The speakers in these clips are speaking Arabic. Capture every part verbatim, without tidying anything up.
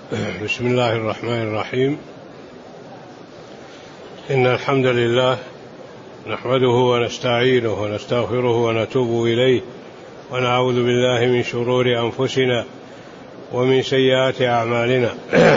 بسم الله الرحمن الرحيم. إن الحمد لله نحمده ونستعينه ونستغفره ونتوب إليه ونعوذ بالله من شرور أنفسنا ومن سيئات أعمالنا.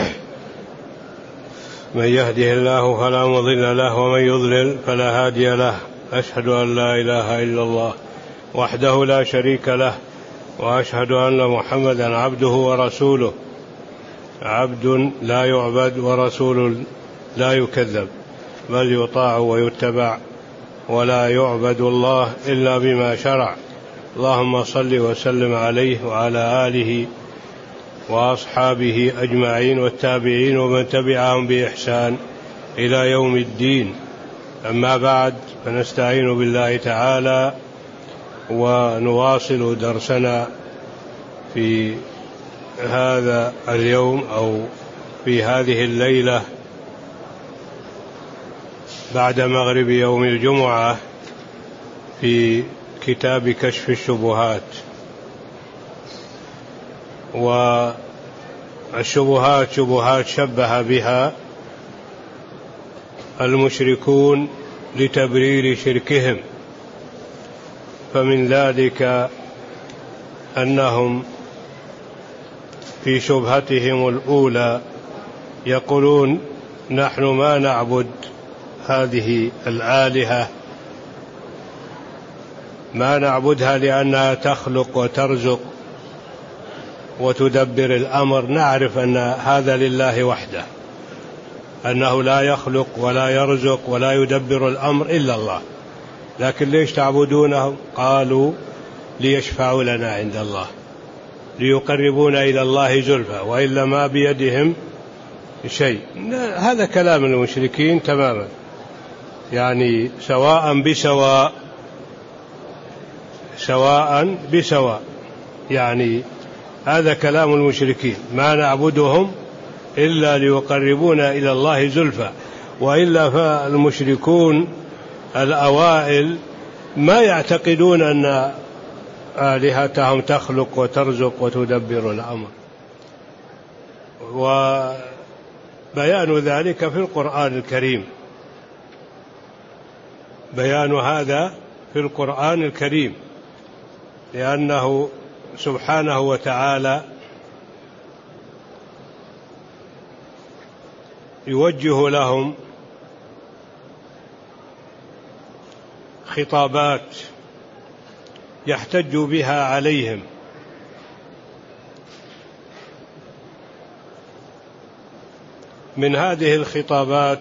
من يهده الله فلا مضل له ومن يضلل فلا هادي له. أشهد أن لا إله إلا الله وحده لا شريك له، وأشهد أن محمدا عبده ورسوله، عبد لا يعبد ورسول لا يكذب، بل يطاع ويتبع، ولا يعبد الله إلا بما شرع. اللهم صل وسلم عليه وعلى آله وأصحابه أجمعين والتابعين ومن تبعهم بإحسان إلى يوم الدين. أما بعد، فنستعين بالله تعالى ونواصل درسنا في هذا اليوم أو في هذه الليلة بعد مغرب يوم الجمعة في كتاب كشف الشبهات. والشبهات شبهات شبه بها المشركون لتبرير شركهم، فمن ذلك أنهم في شبهتهم الأولى يقولون: نحن ما نعبد هذه الآلهة، ما نعبدها لأنها تخلق وترزق وتدبر الأمر، نعرف أن هذا لله وحده، أنه لا يخلق ولا يرزق ولا يدبر الأمر إلا الله، لكن ليش تعبدونهم؟ قالوا: ليشفعوا لنا عند الله، ليقربونا إلى الله زلفى، وإلا ما بيدهم شيء. هذا كلام المشركين تماما، يعني سواء بسواء، سواء بسواء، يعني هذا كلام المشركين، ما نعبدهم إلا ليقربونا إلى الله زلفى. وإلا فالمشركون الأوائل ما يعتقدون أن آلهتهم تخلق وترزق وتدبر الأمر، وبيان ذلك في القرآن الكريم، بيان هذا في القرآن الكريم، لأنه سبحانه وتعالى يوجه لهم خطابات يحتج بها عليهم، من هذه الخطابات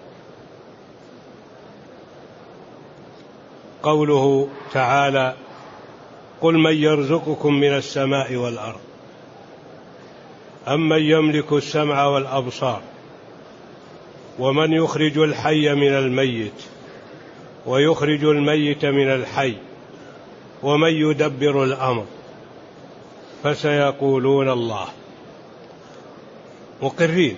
قوله تعالى: قل من يرزقكم من السماء والأرض أمن يملك السمع والأبصار ومن يخرج الحي من الميت ويخرج الميت من الحي ومن يدبر الأمر فسيقولون الله. مقرين،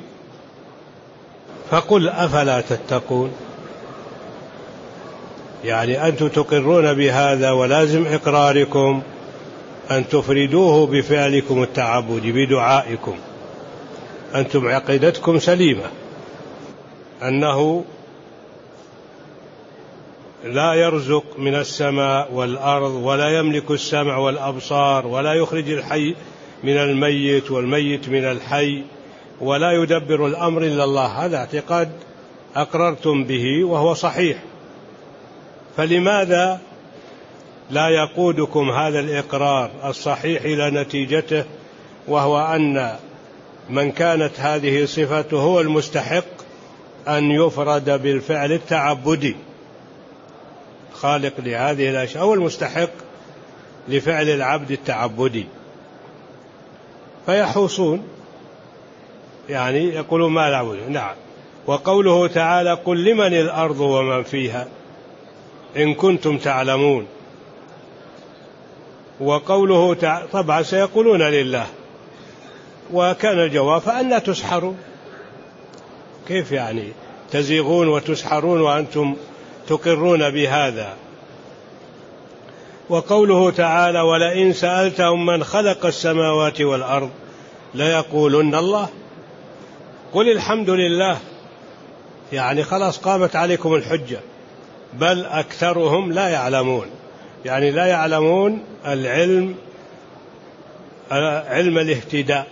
فقل أفلا تتقون، يعني أنتم تقرون بهذا، ولازم إقراركم أن تفردوه بفعلكم التعبدي بدعائكم، أنتم عقيدتكم سليمة أنه لا يرزق من السماء والأرض ولا يملك السمع والأبصار ولا يخرج الحي من الميت والميت من الحي ولا يدبر الأمر إلا الله. هذا اعتقاد أقررتم به وهو صحيح، فلماذا لا يقودكم هذا الإقرار الصحيح إلى نتيجته، وهو أن من كانت هذه صفته هو المستحق أن يفرد بالفعل التعبدي، خالق لهذه الأشياء هو المستحق لفعل العبد التعبدي، فيحوصون، يعني يقولون ما نعبد. نعم. وقوله تعالى: قل لمن الأرض ومن فيها إن كنتم تعلمون. وقوله تعالى، طبعا سيقولون لله، وكان الجواب: فأنا تسحرون، كيف يعني تزيغون وتسحرون وأنتم تقرون بهذا؟ وقوله تعالى: ولئن سألتهم من خلق السماوات والأرض ليقولن الله. قل الحمد لله، يعني خلاص قامت عليكم الحجة. بل أكثرهم لا يعلمون، يعني لا يعلمون العلم، علم الاهتداء.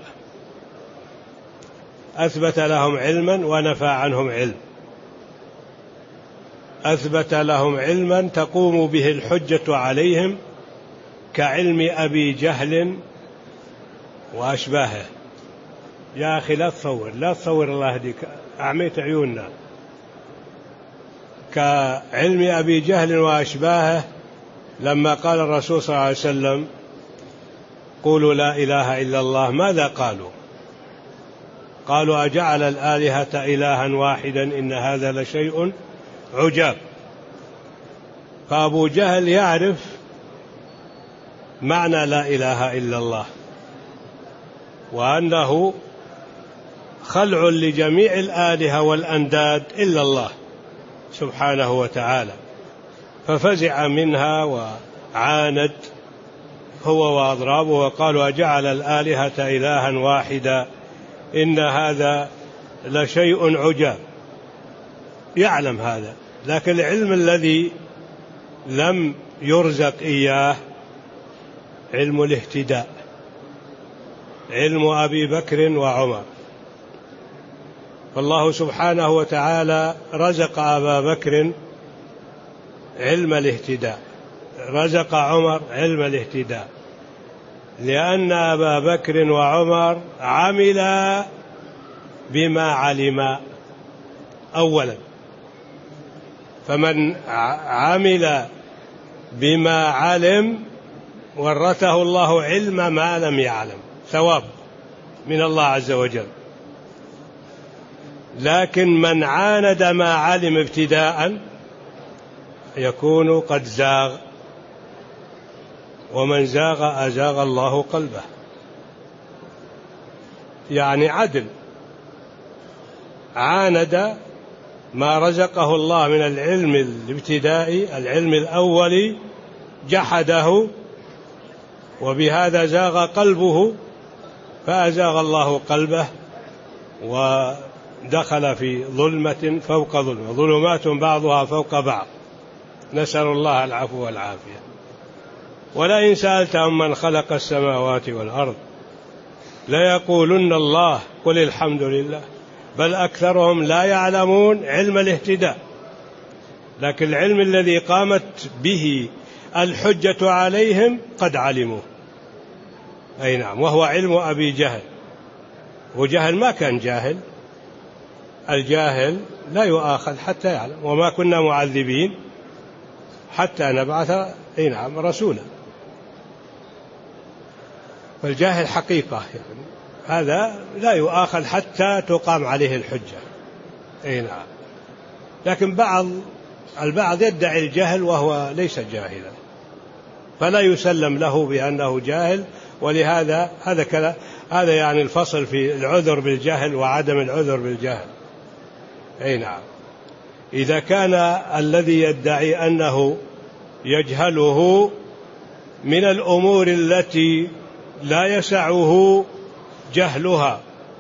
أثبت لهم علما ونفى عنهم علم. أثبت لهم علما تقوم به الحجة عليهم كعلم أبي جهل وأشباهه. يا أخي لا تصور، لا تصور، الله يهديك، أعميت عيوننا. كعلم أبي جهل وأشباهه لما قال الرسول صلى الله عليه وسلم قولوا لا إله إلا الله، ماذا قالوا؟ قالوا أجعل الآلهة إلها واحدا إن هذا لشيء عجاب. فأبو جهل يعرف معنى لا إله إلا الله، وأنه خلع لجميع الآلهة والأنداد إلا الله سبحانه وتعالى، ففزع منها وعاند هو وأضرابه وقالوا أجعل الآلهة إلها واحدا إن هذا لشيء عجاب. يعلم هذا، لكن العلم الذي لم يرزق إياه علم الاهتداء، علم أبي بكر وعمر. فالله سبحانه وتعالى رزق أبا بكر علم الاهتداء، رزق عمر علم الاهتداء، لأن أبا بكر وعمر عملا بما علما أولا. فمن عمل بما علم ورثه الله علم ما لم يعلم، ثواب من الله عز وجل. لكن من عاند ما علم ابتداء يكون قد زاغ، ومن زاغ أزاغ الله قلبه. يعني عدل، عاند ما رزقه الله من العلم الابتدائي، العلم الأولي، جحده، وبهذا زاغ قلبه، فأزاغ الله قلبه ودخل في ظلمة فوق ظلمة، ظلمات بعضها فوق بعض، نسأل الله العفو والعافية. ولئن سألتهم من خلق السماوات والأرض ليقولن الله قل الحمد لله بل أكثرهم لا يعلمون علم الاهتداء. لكن العلم الذي قامت به الحجة عليهم قد علموه، أي نعم، وهو علم أبي جهل. وجهل ما كان جاهل، الجاهل لا يؤاخذ حتى يعلم، وما كنا معذبين حتى نبعث أي نعم رسولا. فالجاهل حقيقة، يعني هذا لا يؤاخذ حتى تقام عليه الحجة، أي نعم. لكن بعض البعض يدعي الجهل وهو ليس جاهلا، فلا يسلم له بأنه جاهل. ولهذا هذا كلا هذا يعني الفصل في العذر بالجهل وعدم العذر بالجهل، أي نعم. إذا كان الذي يدعي أنه يجهله من الأمور التي لا يسعه جهلها،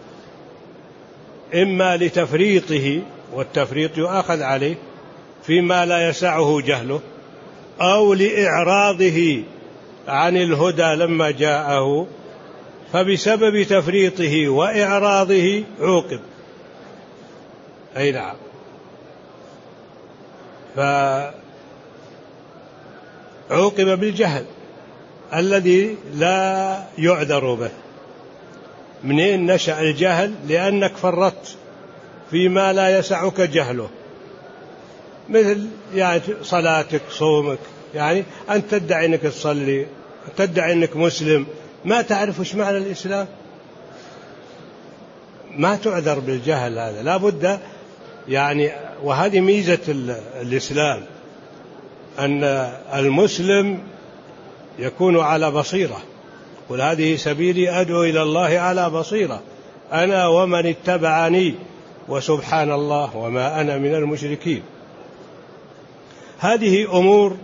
إما لتفريطه، والتفريط يؤاخذ عليه فيما لا يسعه جهله، أو لإعراضه عن الهدى لما جاءه، فبسبب تفريطه وإعراضه عوقب، أي نعم. فعوقب بالجهل الذي لا يعذر به. منين نشأ الجهل؟ لأنك فرطت فيما لا يسعك جهله، مثل يعني صلاتك، صومك. يعني أنت تدعي أنك تصلي، تدعي أنك مسلم، ما تعرف وش معنى الإسلام، ما تعذر بالجهل. هذا لا بد يعني. وهذه ميزة الإسلام، أن المسلم يكون على بصيرة. قل هذه سبيلي أدعو إلى الله على بصيرة أنا ومن اتبعني وسبحان الله وما أنا من المشركين. هذه أمور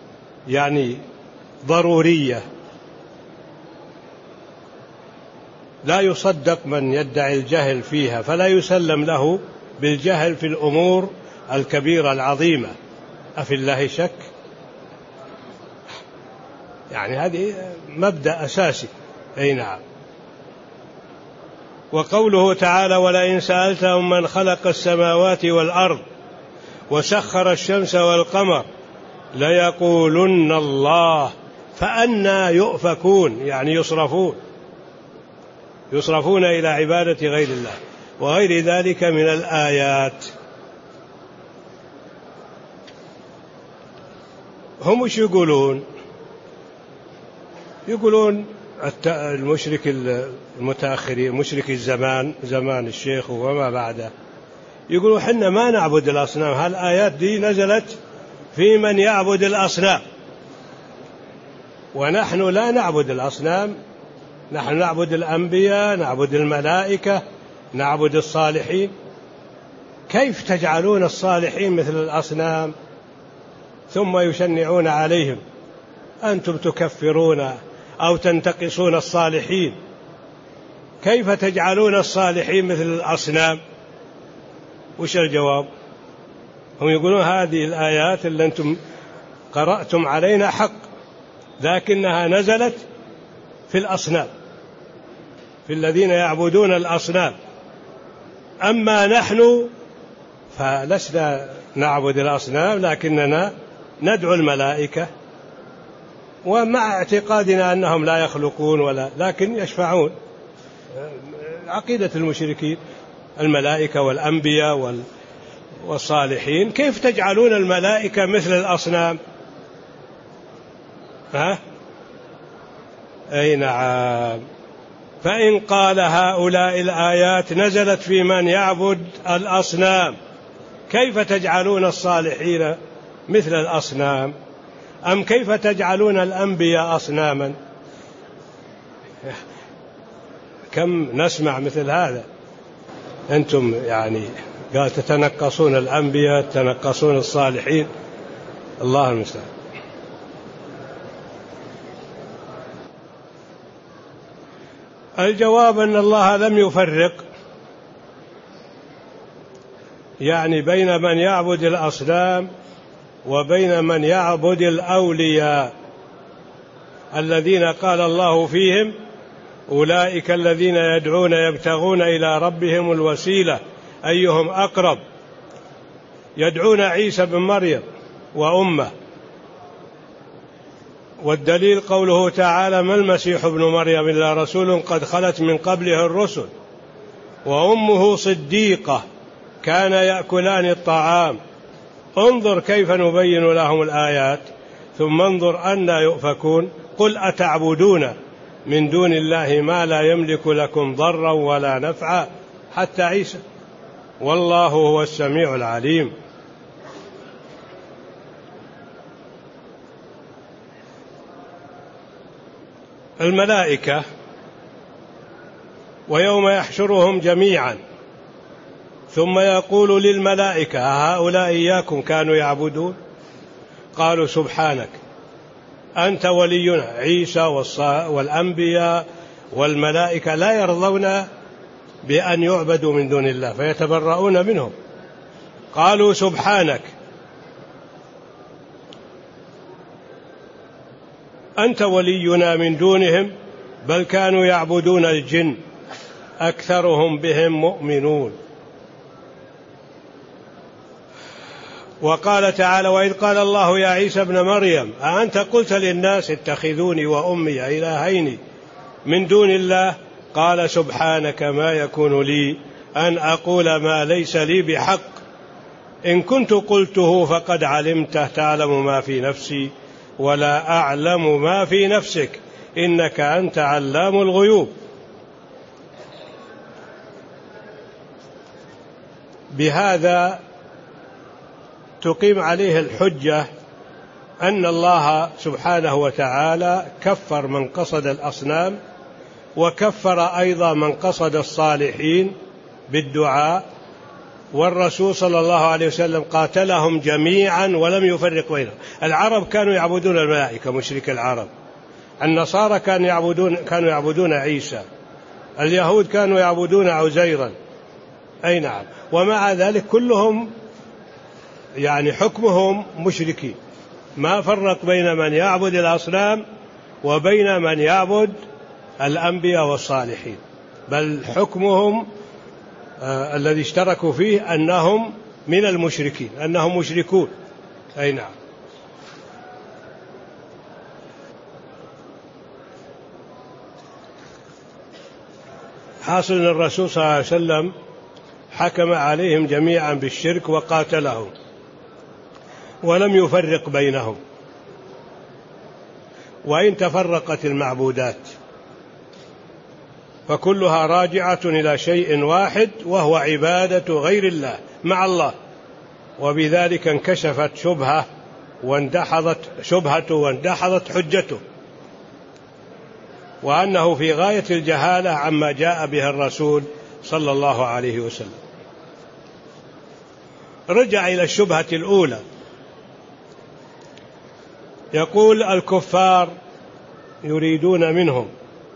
يعني ضرورية، لا يصدق من يدعي الجهل فيها، فلا يسلم له بالجهل في الأمور الكبيرة العظيمة. أفي الله شك؟ يعني هذه مبدأ أساسي. أي نعم. وقوله تعالى: ولئن سألتهم من خلق السماوات والأرض وسخر الشمس والقمر ليقولن الله فأنى يؤفكون، يعني يصرفون يصرفون إلى عبادة غير الله وغير ذلك من الآيات. هم وش يقولون؟ يقولون المشرك المتأخرين، مشرك الزمان، زمان الشيخ وما بعده، يقولوا حنا ما نعبد الأصنام، هالآيات دي نزلت في من يعبد الأصنام، ونحن لا نعبد الأصنام، نحن نعبد الأنبياء، نعبد الملائكة، نعبد الصالحين. كيف تجعلون الصالحين مثل الأصنام ثم يشنعون عليهم؟ أنتم تكفرون أو تنتقصون الصالحين، كيف تجعلون الصالحين مثل الأصنام؟ وش الجواب؟ هم يقولون هذه الآيات اللي أنتم قرأتم علينا حق، لكنها نزلت في الأصنام، في الذين يعبدون الأصنام، أما نحن فلسنا نعبد الأصنام، لكننا ندعو الملائكة، ومع اعتقادنا أنهم لا يخلقون ولا لكن يشفعون. عقيدة المشركين الملائكة والأنبياء والصالحين. كيف تجعلون الملائكة مثل الأصنام؟ ها؟ أي نعم. فإن قال هؤلاء الآيات نزلت في من يعبد الأصنام، كيف تجعلون الصالحين مثل الأصنام؟ أم كيف تجعلون الأنبياء أصناما؟ كم نسمع مثل هذا. أنتم يعني قال تتنقصون الأنبياء، تتنقصون الصالحين، الله المستعان. الجواب أن الله لم يفرق يعني بين من يعبد الأصنام وبين من يعبد الأولياء الذين قال الله فيهم: أولئك الذين يدعون يبتغون إلى ربهم الوسيلة أيهم أقرب. يدعون عيسى بن مريم وأمه، والدليل قوله تعالى: ما المسيح ابن مريم إلا رسول قد خلت من قبله الرسل وأمه صديقة كان يأكلان الطعام. انظر كيف نبين لهم الآيات ثم انظر أنى يؤفكون. قل أتعبدون من دون الله ما لا يملك لكم ضرا ولا نفعا، حتى عيسى، والله هو السميع العليم. الملائكة ويوم يحشرهم جميعا ثم يقول للملائكة: هؤلاء إياكم كانوا يعبدون؟ قالوا: سبحانك أنت ولينا. عيسى والأنبياء والملائكة لا يرضون بأن يعبدوا من دون الله فيتبرؤون منهم. قالوا: سبحانك أنت ولينا من دونهم بل كانوا يعبدون الجن أكثرهم بهم مؤمنون. وقال تعالى: وإذ قال الله يا عيسى ابن مريم أأنت قلت للناس اتخذوني وأمي إلهين من دون الله؟ قال: سبحانك ما يكون لي أن أقول ما ليس لي بحق، إن كنت قلته فقد علمته، تعلم ما في نفسي ولا أعلم ما في نفسك، إنك أنت علام الغيوب. بهذا تقيم عليه الحجة أن الله سبحانه وتعالى كفر من قصد الأصنام، وكفر أيضا من قصد الصالحين بالدعاء، والرسول صلى الله عليه وسلم قاتلهم جميعا ولم يفرق بينهم. العرب كانوا يعبدون الملائكة، مشرك العرب. النصارى كانوا يعبدون كانوا يعبدون عيسى. اليهود كانوا يعبدون عزيرا، أي نعم، ومع ذلك كلهم يعني حكمهم مشركين، ما فرق بين من يعبد الأصنام وبين من يعبد الأنبياء والصالحين، بل حكمهم آه الذي اشتركوا فيه أنهم من المشركين، أنهم مشركون، أي نعم. حاصل أن الرسول صلى الله عليه وسلم حكم عليهم جميعا بالشرك وقاتلهم ولم يفرق بينهم، وإن تفرقت المعبودات فكلها راجعة إلى شيء واحد وهو عبادة غير الله مع الله، وبذلك انكشفت شبهة واندحضت شبهته واندحضت حجته، وأنه في غاية الجهالة عما جاء به الرسول صلى الله عليه وسلم. رجع إلى الشبهة الأولى، يقول الكفار يريدون منهم،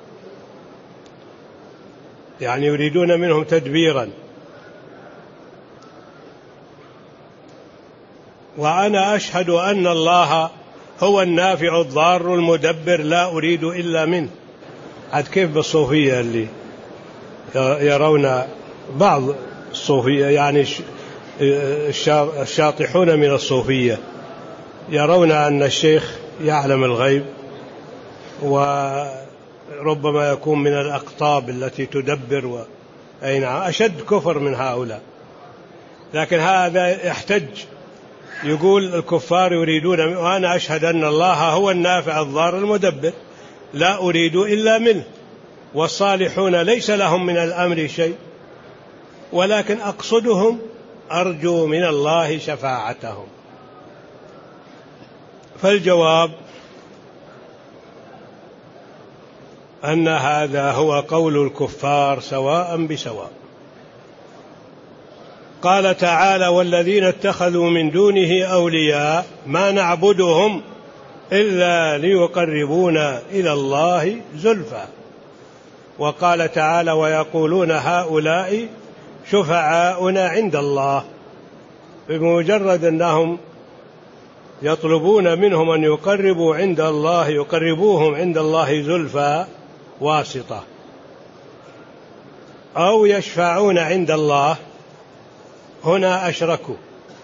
يعني يريدون منهم تدبيرا، وأنا أشهد أن الله هو النافع الضار المدبر لا أريد إلا منه. عاد كيف بالصوفية اللي يرون بعض الصوفية، يعني الشاطحون من الصوفية يرون أن الشيخ يعلم الغيب، وربما يكون من الأقطاب التي تدبر و... أي نعم، أشد كفر من هؤلاء. لكن هذا يحتج، يقول الكفار يريدون، وأنا أشهد أن الله هو النافع الضار المدبر لا أريد إلا منه، والصالحون ليس لهم من الأمر شيء، ولكن أقصدهم أرجو من الله شفاعتهم. فالجواب أن هذا هو قول الكفار سواء بسواء. قال تعالى: والذين اتخذوا من دونه أولياء ما نعبدهم إلا ليقربونا إلى الله زلفى. وقال تعالى: ويقولون هؤلاء شفعاؤنا عند الله. بمجرد أنهم يطلبون منهم أن يقربوا عند الله يقربوهم عند الله زلفى واسطة، أو يشفعون عند الله، هنا أشركوا.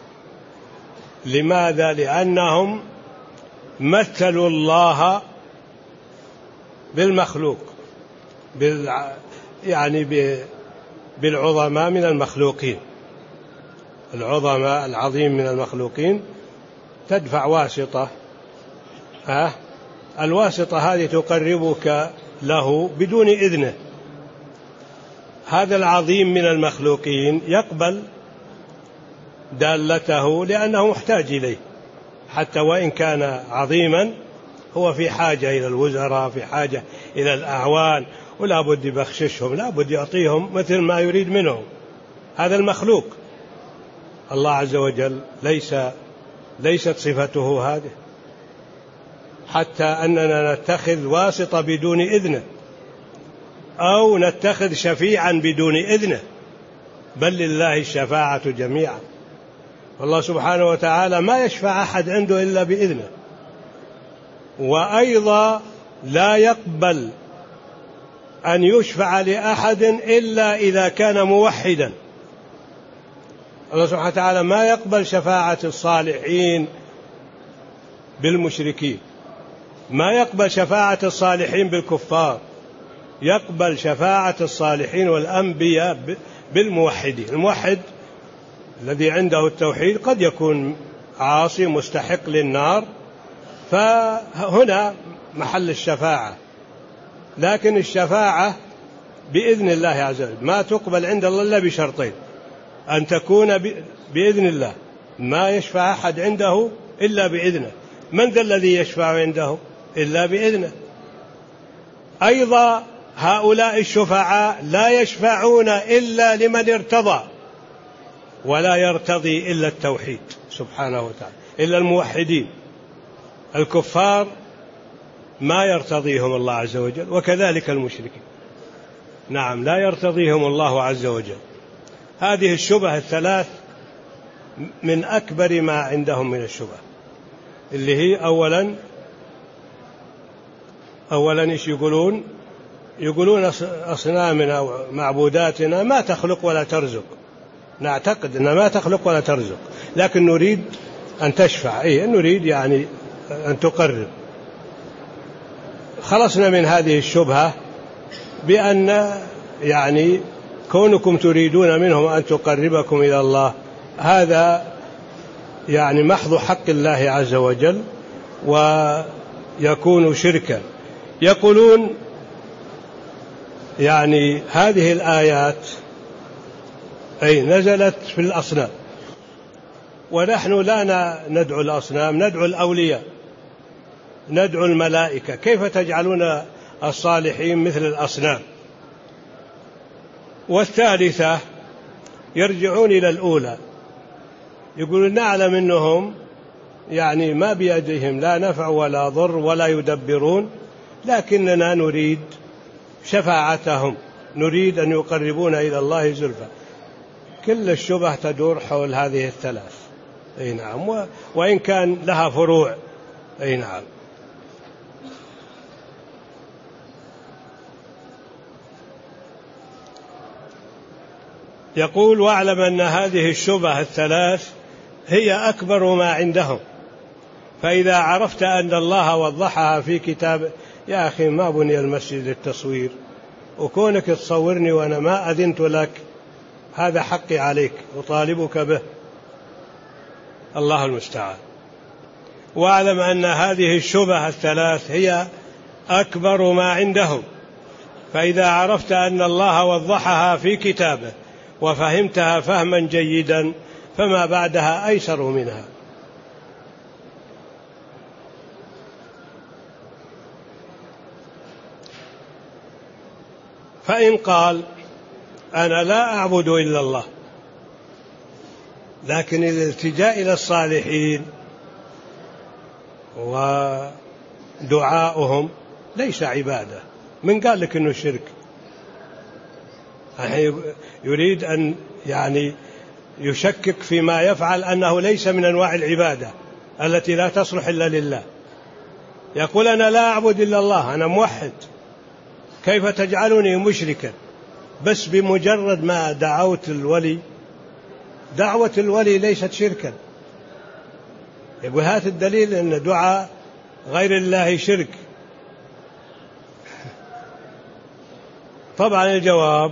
لماذا؟ لأنهم مثلوا الله بالمخلوق، بالع... يعني ب... بالعظماء من المخلوقين، العظماء العظيم من المخلوقين تدفع واسطة، ها؟ الواسطة هذه تقربك له بدون إذنه. هذا العظيم من المخلوقين يقبل دالته لأنه محتاج إليه، حتى وإن كان عظيما هو في حاجة إلى الوزراء، في حاجة إلى الأعوان، ولا بد يبخششهم، لا بد يعطيهم مثل ما يريد منهم. هذا المخلوق. الله عز وجل ليس ليست صفته هذه، حتى أننا نتخذ واسطة بدون إذنه، أو نتخذ شفيعا بدون إذنه، بل لله الشفاعة جميعا. والله سبحانه وتعالى ما يشفع أحد عنده إلا بإذنه، وأيضا لا يقبل أن يشفع لأحد إلا إذا كان موحدا. الله سبحانه وتعالى ما يقبل شفاعة الصالحين بالمشركين، ما يقبل شفاعة الصالحين بالكفار، يقبل شفاعة الصالحين والأنبياء بالموحدين. الموحد الذي عنده التوحيد قد يكون عاصي مستحق للنار، فهنا محل الشفاعة، لكن الشفاعة بإذن الله عز وجل ما تقبل عند الله إلا بشرطين: أن تكون بإذن الله، ما يشفع أحد عنده إلا بإذنه. من ذا الذي يشفع عنده إلا بإذنه؟ أيضا هؤلاء الشفعاء لا يشفعون إلا لمن ارتضى، ولا يرتضي إلا التوحيد سبحانه وتعالى، إلا الموحدين. الكفار ما يرتضيهم الله عز وجل، وكذلك المشركين. نعم لا يرتضيهم الله عز وجل. هذه الشبه الثلاث من أكبر ما عندهم من الشبه، اللي هي أولا أولا إيش يقولون؟ يقولون أصنامنا ومعبوداتنا ما تخلق ولا ترزق. نعتقد أنها ما تخلق ولا ترزق، لكن نريد أن تشفع، أي نريد يعني أن تقرب. خلصنا من هذه الشبهة بأن يعني كونكم تريدون منهم أن تقربكم إلى الله هذا يعني محض حق الله عز وجل ويكون شركا. يقولون يعني هذه الآيات أي نزلت في الأصنام، ونحن لا ندعو الأصنام، ندعو الأولياء، ندعو الملائكة، كيف تجعلون الصالحين مثل الأصنام؟ والثالثة يرجعون إلى الأولى، يقولون نعلم أنهم يعني ما بيدهم لا نفع ولا ضر ولا يدبرون، لكننا نريد شفاعتهم، نريد أن يقربونا إلى الله زلفى. كل الشبه تدور حول هذه الثلاث. أي نعم، وإن كان لها فروع. أي نعم. يقول واعلم أن هذه الشبه الثلاث هي أكبر ما عندهم، فإذا عرفت أن الله وضحها في كتاب. يا أخي ما بني المسجد للتصوير، وكونك تصورني وأنا ما أذنت لك هذا حقي عليك، أطالبك به، الله المستعان. واعلم أن هذه الشبه الثلاث هي أكبر ما عندهم، فإذا عرفت أن الله وضحها في كتابه وفهمتها فهما جيدا فما بعدها أيسر منها. فإن قال أنا لا أعبد إلا الله، لكن الالتجاء إلى الصالحين ودعاؤهم ليس عبادة، من قال لك إنه شرك؟ يريد أن يعني يشكك فيما يفعل أنه ليس من أنواع العبادة التي لا تصلح إلا لله. يقول أنا لا أعبد إلا الله، أنا موحد، كيف تجعلني مشركا؟ بس بمجرد ما دعوت الولي، دعوة الولي ليست شركا. يقول هات الدليل أن دعاء غير الله شرك. طبعا الجواب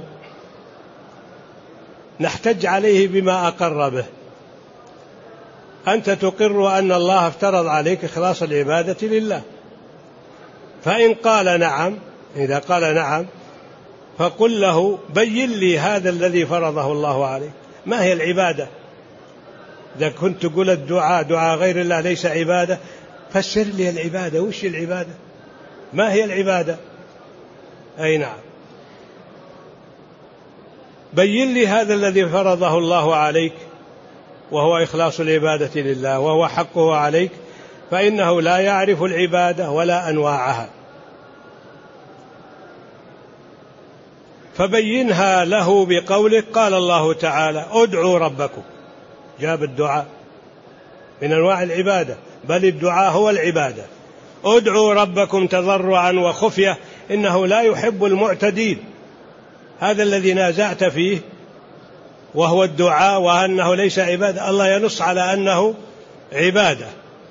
نحتج عليه بما أقر به. أنت تقر أن الله افترض عليك إخلاص العبادة لله، فإن قال نعم، إذا قال نعم فقل له بين لي هذا الذي فرضه الله عليك، ما هي العبادة؟ إذا كنت تقول الدعاء دعاء غير الله ليس عبادة، فسر لي العبادة، وش العبادة؟ ما هي العبادة؟ أي نعم، بين لي هذا الذي فرضه الله عليك وهو إخلاص العبادة لله وهو حقه عليك، فإنه لا يعرف العبادة ولا أنواعها، فبينها له بقولك قال الله تعالى ادعوا ربكم. جاب الدعاء من أنواع العبادة، بل الدعاء هو العبادة. ادعوا ربكم تضرعا وخفية إنه لا يحب المعتدين. هذا الذي نازعت فيه وهو الدعاء وأنه ليس عبادة، الله ينص على أنه عبادة.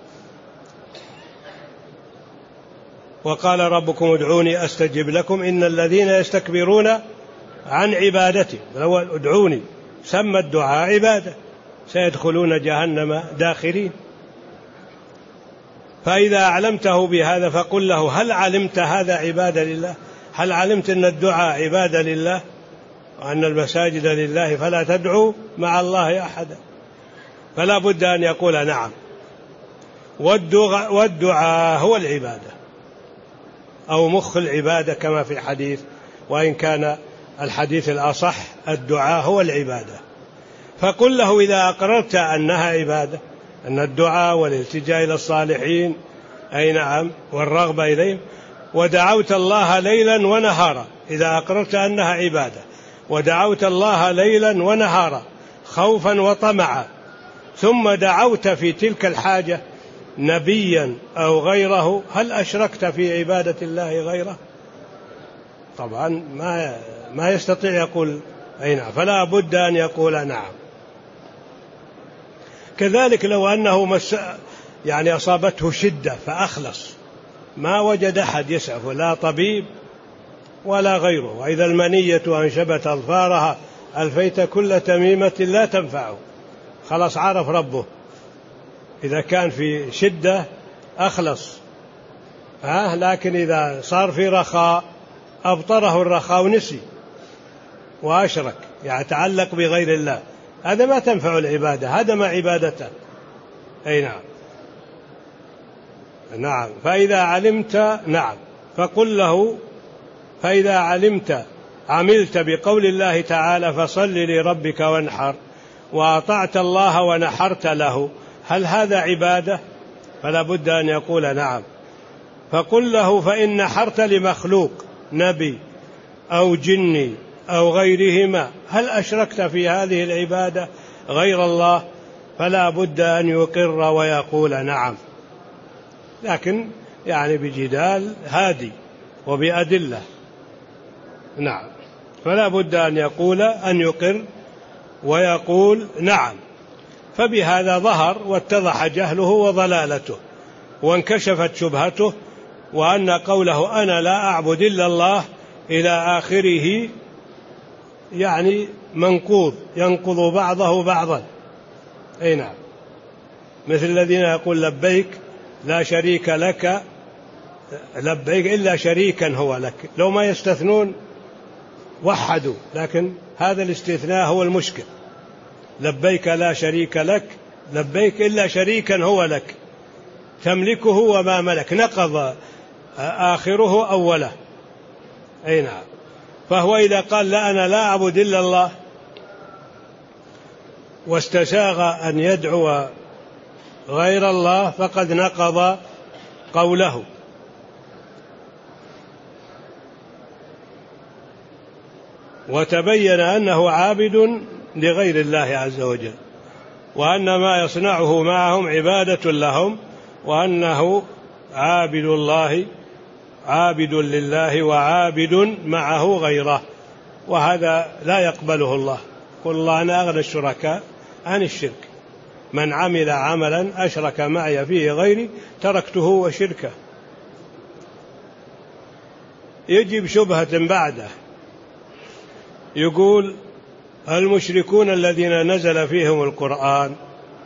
وقال ربكم ادعوني أستجب لكم إن الذين يستكبرون عن عبادتي، هو ادعوني، سمى الدعاء عبادة، سيدخلون جهنم داخرين. فإذا أعلمته بهذا فقل له هل علمت هذا عبادة لله؟ هل علمت أن الدعاء عبادة لله وأن المساجد لله فلا تدعوا مع الله أحدا؟ فلا بد أن يقول نعم. والدعاء هو العبادة أو مخ العبادة كما في الحديث، وإن كان الحديث الأصح الدعاء هو العبادة. فقل له إذا أقررت أنها عبادة، أن الدعاء والالتجاء إلى الصالحين أي نعم والرغبة إليهم ودعوت الله ليلا ونهارا، إذا أقررت أنها عبادة، ودعوت الله ليلا ونهارا خوفا وطمعا، ثم دعوت في تلك الحاجة نبيا أو غيره، هل أشركت في عبادة الله غيره؟ طبعا ما ما يستطيع يقول أي نعم، فلا بد أن يقول نعم. كذلك لو أنه مس يعني أصابته شدة فأخلص، ما وجد أحد يسعفه، لا طبيب ولا غيره، وإذا المنية أنشبت أظفارها ألفيت كل تميمة لا تنفعه، خلاص عرف ربه. إذا كان في شدة أخلص، ها، لكن إذا صار في رخاء أبطره الرخاء ونسي وأشرك، يتعلق بغير الله، هذا ما تنفع العبادة، هذا ما عبادته. أي نعم نعم. فإذا علمت نعم فقل له فإذا علمت عملت بقول الله تعالى فصل لربك وانحر، وأطعت الله ونحرت له، هل هذا عبادة؟ فلا بد أن يقول نعم. فقل له فإن نحرت لمخلوق نبي أو جني أو غيرهما، هل أشركت في هذه العبادة غير الله؟ فلا بد أن يقر ويقول نعم، لكن يعني بجدال هادي وبأدلة. نعم، فلا بد أن يقول أن يقر ويقول نعم. فبهذا ظهر واتضح جهله وضلالته وانكشفت شبهته، وأن قوله أنا لا أعبد إلا الله إلى آخره يعني منقوض، ينقض بعضه بعضا. أي نعم، مثل الذين يقول لبيك لا شريك لك، لبيك إلا شريكا هو لك، لو ما يستثنون وحدوا، لكن هذا الاستثناء هو المشكل. لبيك لا شريك لك، لبيك إلا شريكا هو لك تملكه وما ملك، نقض آخره أوله. أي نعم. فهو إذا قال لا أنا لا أعبد إلا الله واستساغ أن يدعو غير الله فقد نقض قوله. وتبين أنه عابد لغير الله عز وجل، وأن ما يصنعه معهم عبادة لهم، وأنه عابد الله عابد لله وعابد معه غيره، وهذا لا يقبله الله. قل الله أنا أغنى الشركاء عن الشرك، من عمل عملا أشرك معي فيه غيري تركته وشركه. يجب شبهة بعده، يقول المشركون الذين نزل فيهم القرآن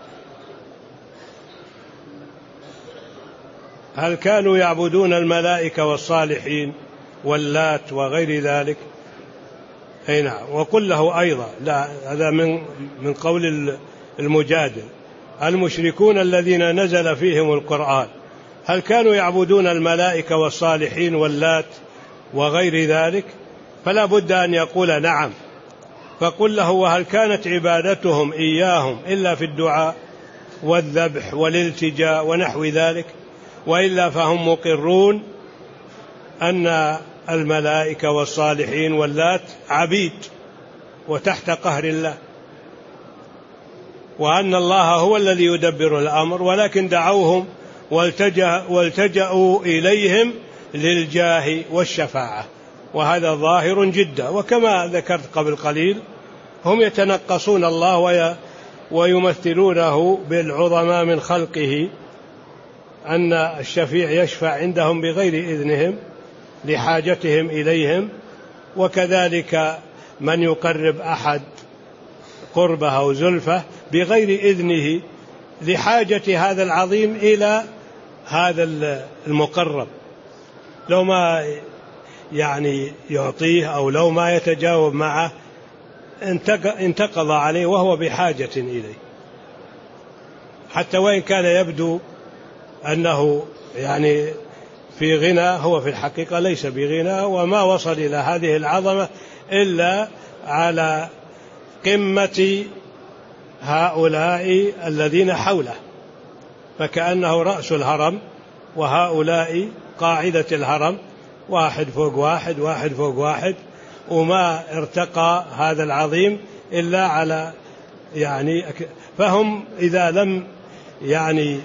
هل كانوا يعبدون الملائكة والصالحين واللات وغير ذلك؟ أي نعم. وقل له أيضا لا، هذا من من قول المجادل، المشركون الذين نزل فيهم القرآن هل كانوا يعبدون الملائكة والصالحين واللات وغير ذلك؟ فلا بد أن يقول نعم. فقل له وهل كانت عبادتهم إياهم إلا في الدعاء والذبح والالتجاء ونحو ذلك؟ وإلا فهم مقرون أن الملائكة والصالحين واللات عبيد وتحت قهر الله، وأن الله هو الذي يدبر الأمر، ولكن دعوهم والتجأ والتجأوا إليهم للجاه والشفاعة، وهذا ظاهر جدا. وكما ذكرت قبل قليل هم يتنقصون الله ويمثلونه بالعظماء من خلقه، أن الشفيع يشفع عندهم بغير إذنهم لحاجتهم إليهم، وكذلك من يقرب أحد قربه أو زلفه بغير إذنه لحاجة هذا العظيم إلى هذا المقرب، لو ما يعني يعطيه أو لو ما يتجاوب معه انتقض عليه وهو بحاجة إليه، حتى وإن كان يبدو أنه يعني في غنى، هو في الحقيقة ليس بغنى، وما وصل إلى هذه العظمة إلا على قمة هؤلاء الذين حوله، فكأنه رأس الهرم وهؤلاء قاعدة الهرم، واحد فوق واحد واحد فوق واحد، وما ارتقى هذا العظيم إلا على يعني، فهم إذا لم يعني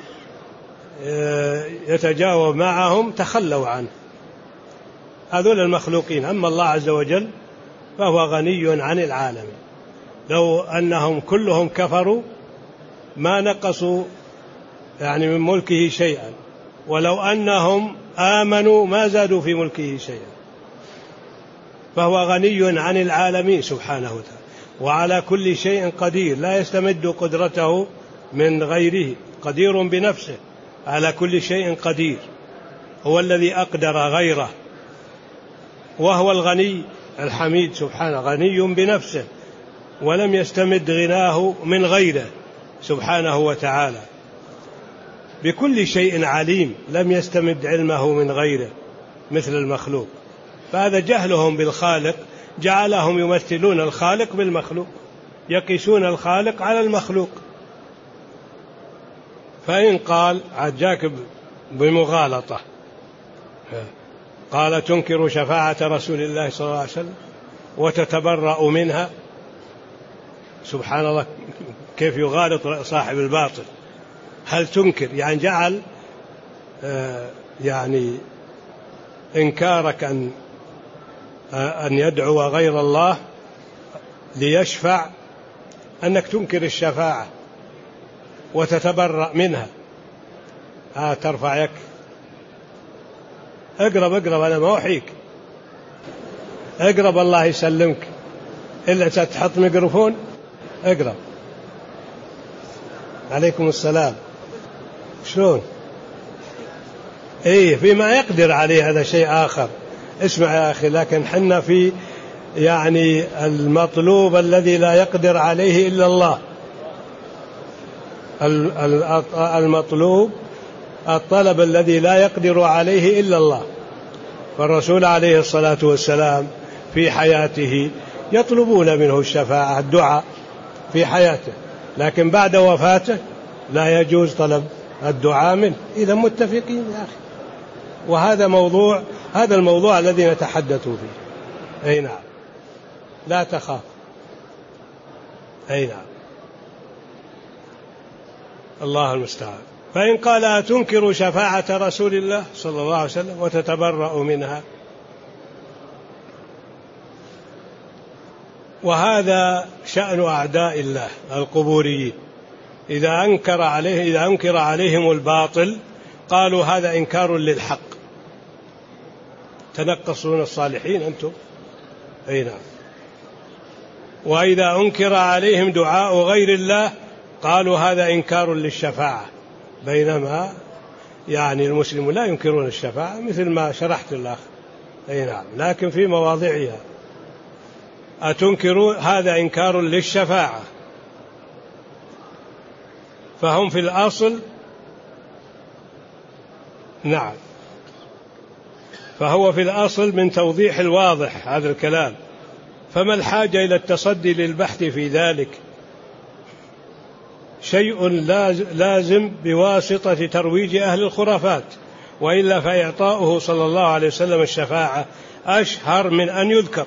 يتجاوب معهم تخلوا عنه، هذول المخلوقين. أما الله عز وجل فهو غني عن العالم، لو أنهم كلهم كفروا ما نقصوا يعني من ملكه شيئا، ولو أنهم آمنوا ما زادوا في ملكه شيئا، فهو غني عن العالمين سبحانه وتعالى، وعلى كل شيء قدير، لا يستمد قدرته من غيره، قدير بنفسه على كل شيء قدير، هو الذي أقدر غيره، وهو الغني الحميد سبحانه، غني بنفسه ولم يستمد غناه من غيره سبحانه وتعالى، بكل شيء عليم، لم يستمد علمه من غيره مثل المخلوق. فهذا جهلهم بالخالق جعلهم يمثلون الخالق بالمخلوق، يقيسون الخالق على المخلوق. فإن قال عجاك بمغالطة، قال تنكر شفاعة رسول الله صلى الله عليه وسلم وتتبرأ منها، سبحان الله كيف يغالط صاحب الباطل. هل تنكر يعني جعل آه يعني إنكارك أن آه أن يدعو غير الله ليشفع أنك تنكر الشفاعة وتتبرأ منها. آه ترفع يك، اقرب اقرب، أنا ما أوحيك، اقرب الله يسلمك، إلا تحط ميكروفون، اقرب. عليكم السلام، شلون؟ ايه فيما يقدر عليه، هذا شيء آخر. اسمع يا أخي، لكن حنا في يعني المطلوب الذي لا يقدر عليه إلا الله، المطلوب الطلب الذي لا يقدر عليه إلا الله. فالرسول عليه الصلاة والسلام في حياته يطلبون منه الشفاعة، الدعاء في حياته، لكن بعد وفاته لا يجوز طلب الدعاء منه. إذا متفقين يا أخي، وهذا موضوع، هذا الموضوع الذي نتحدث فيه. أي نعم، لا تخاف. أي نعم، الله المستعان. فإن قال أتنكر شفاعة رسول الله صلى الله عليه وسلم وتتبرأ منها، وهذا شأن أعداء الله القبوريين، إذا أنكر عليه إذا أنكر عليهم الباطل قالوا هذا إنكار للحق، تنقصون الصالحين أنتم. أي نعم. وإذا أنكر عليهم دعاء غير الله قالوا هذا إنكار للشفاعة، بينما يعني المسلمون لا ينكرون الشفاعة مثل ما شرحت الأخ. أي نعم، لكن في مواضعها. أتنكرون، هذا إنكار للشفاعة، فهم في الأصل نعم، فهو في الأصل من توضيح الواضح هذا الكلام، فما الحاجة إلى التصدي للبحث في ذلك؟ شيء لازم بواسطة ترويج أهل الخرافات، وإلا فإعطاؤه صلى الله عليه وسلم الشفاعة أشهر من أن يذكر،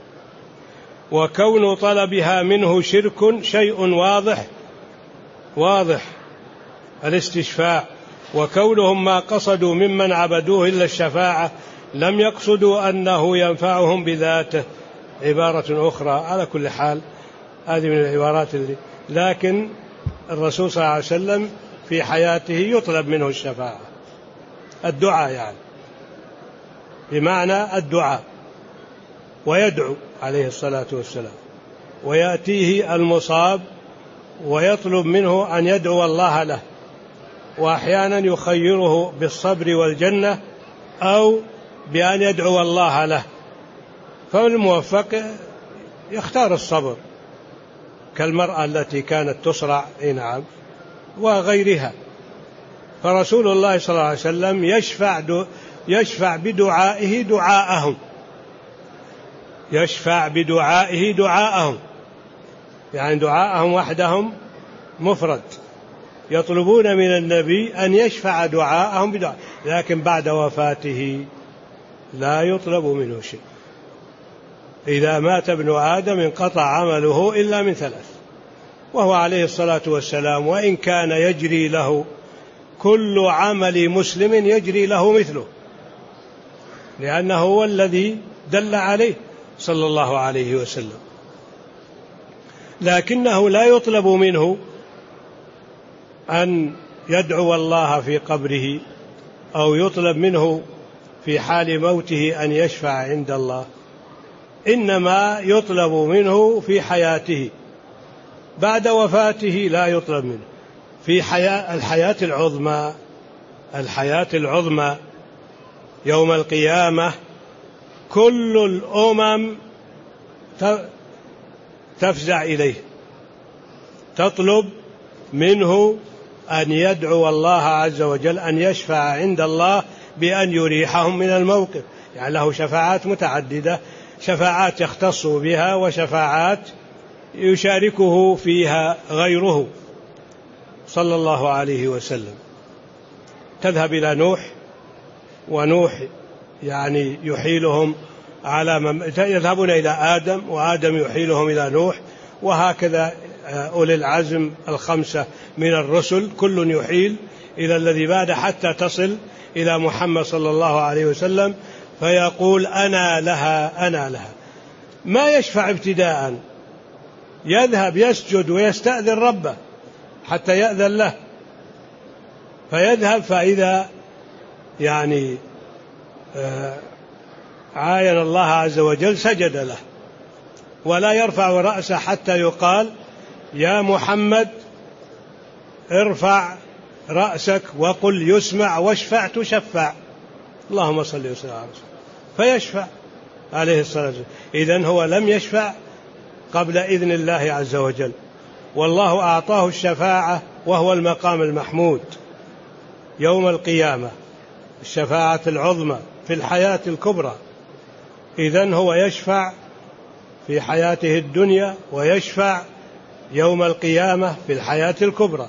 وكون طلبها منه شرك شيء واضح واضح الاستشفاء، وكونهم ما قصدوا ممن عبدوه إلا الشفاعة، لم يقصدوا أنه ينفعهم بذاته، عبارة أخرى. على كل حال هذه من العبارات اللي، لكن الرسول صلى الله عليه وسلم في حياته يطلب منه الشفاعة، الدعاء يعني، بمعنى الدعاء، ويدعو عليه الصلاة والسلام، ويأتيه المصاب ويطلب منه أن يدعو الله له، وأحيانا يخيره بالصبر والجنة أو بأن يدعو الله له، فالموفق يختار الصبر، كالمرأة التي كانت تصرع نعم وغيرها. فرسول الله صلى الله عليه وسلم يشفع يشفع بدعائه دعاءهم، يشفع بدعائه دعاءهم، يعني دعاءهم وحدهم مفرد، يطلبون من النبي أن يشفع دعاءهم بدعاء، لكن بعد وفاته لا يطلب منه شيء. إذا مات ابن آدم انقطع عمله إلا من ثلاث، وهو عليه الصلاة والسلام وإن كان يجري له كل عمل مسلم يجري له مثله، لأنه هو الذي دل عليه صلى الله عليه وسلم، لكنه لا يطلب منه أن يدعو الله في قبره، أو يطلب منه في حال موته أن يشفع عند الله، إنما يطلب منه في حياته. بعد وفاته لا يطلب منه. في حياة الحياة العظمى الحياة العظمى يوم القيامة كل الأمم تفزع إليه، تطلب منه أن يدعو الله عز وجل أن يشفع عند الله بأن يريحهم من الموقف. يعني له شفاعات متعددة، شفاعات يختص بها وشفاعات يشاركه فيها غيره صلى الله عليه وسلم. تذهب إلى نوح، ونوح يعني يحيلهم على من يذهبون إلى آدم، وآدم يحيلهم إلى نوح، وهكذا أولي العزم الخمسة من الرسل كل يحيل إلى الذي بعد حتى تصل إلى محمد صلى الله عليه وسلم، فيقول أنا لها أنا لها. ما يشفع ابتداء، يذهب يسجد ويستأذن ربه حتى يأذن له، فيذهب فإذا يعني عاين الله عز وجل سجد له، ولا يرفع رأسه حتى يقال يا محمد ارفع رأسك وقل يسمع واشفع تشفع، اللهم صل وسلم على رسول، فيشفع عليه الصلاة والسلام. إذن هو لم يشفع قبل إذن الله عز وجل، والله أعطاه الشفاعة وهو المقام المحمود يوم القيامة، الشفاعة العظمى في الحياة الكبرى. إذن هو يشفع في حياته الدنيا ويشفع يوم القيامة في الحياة الكبرى.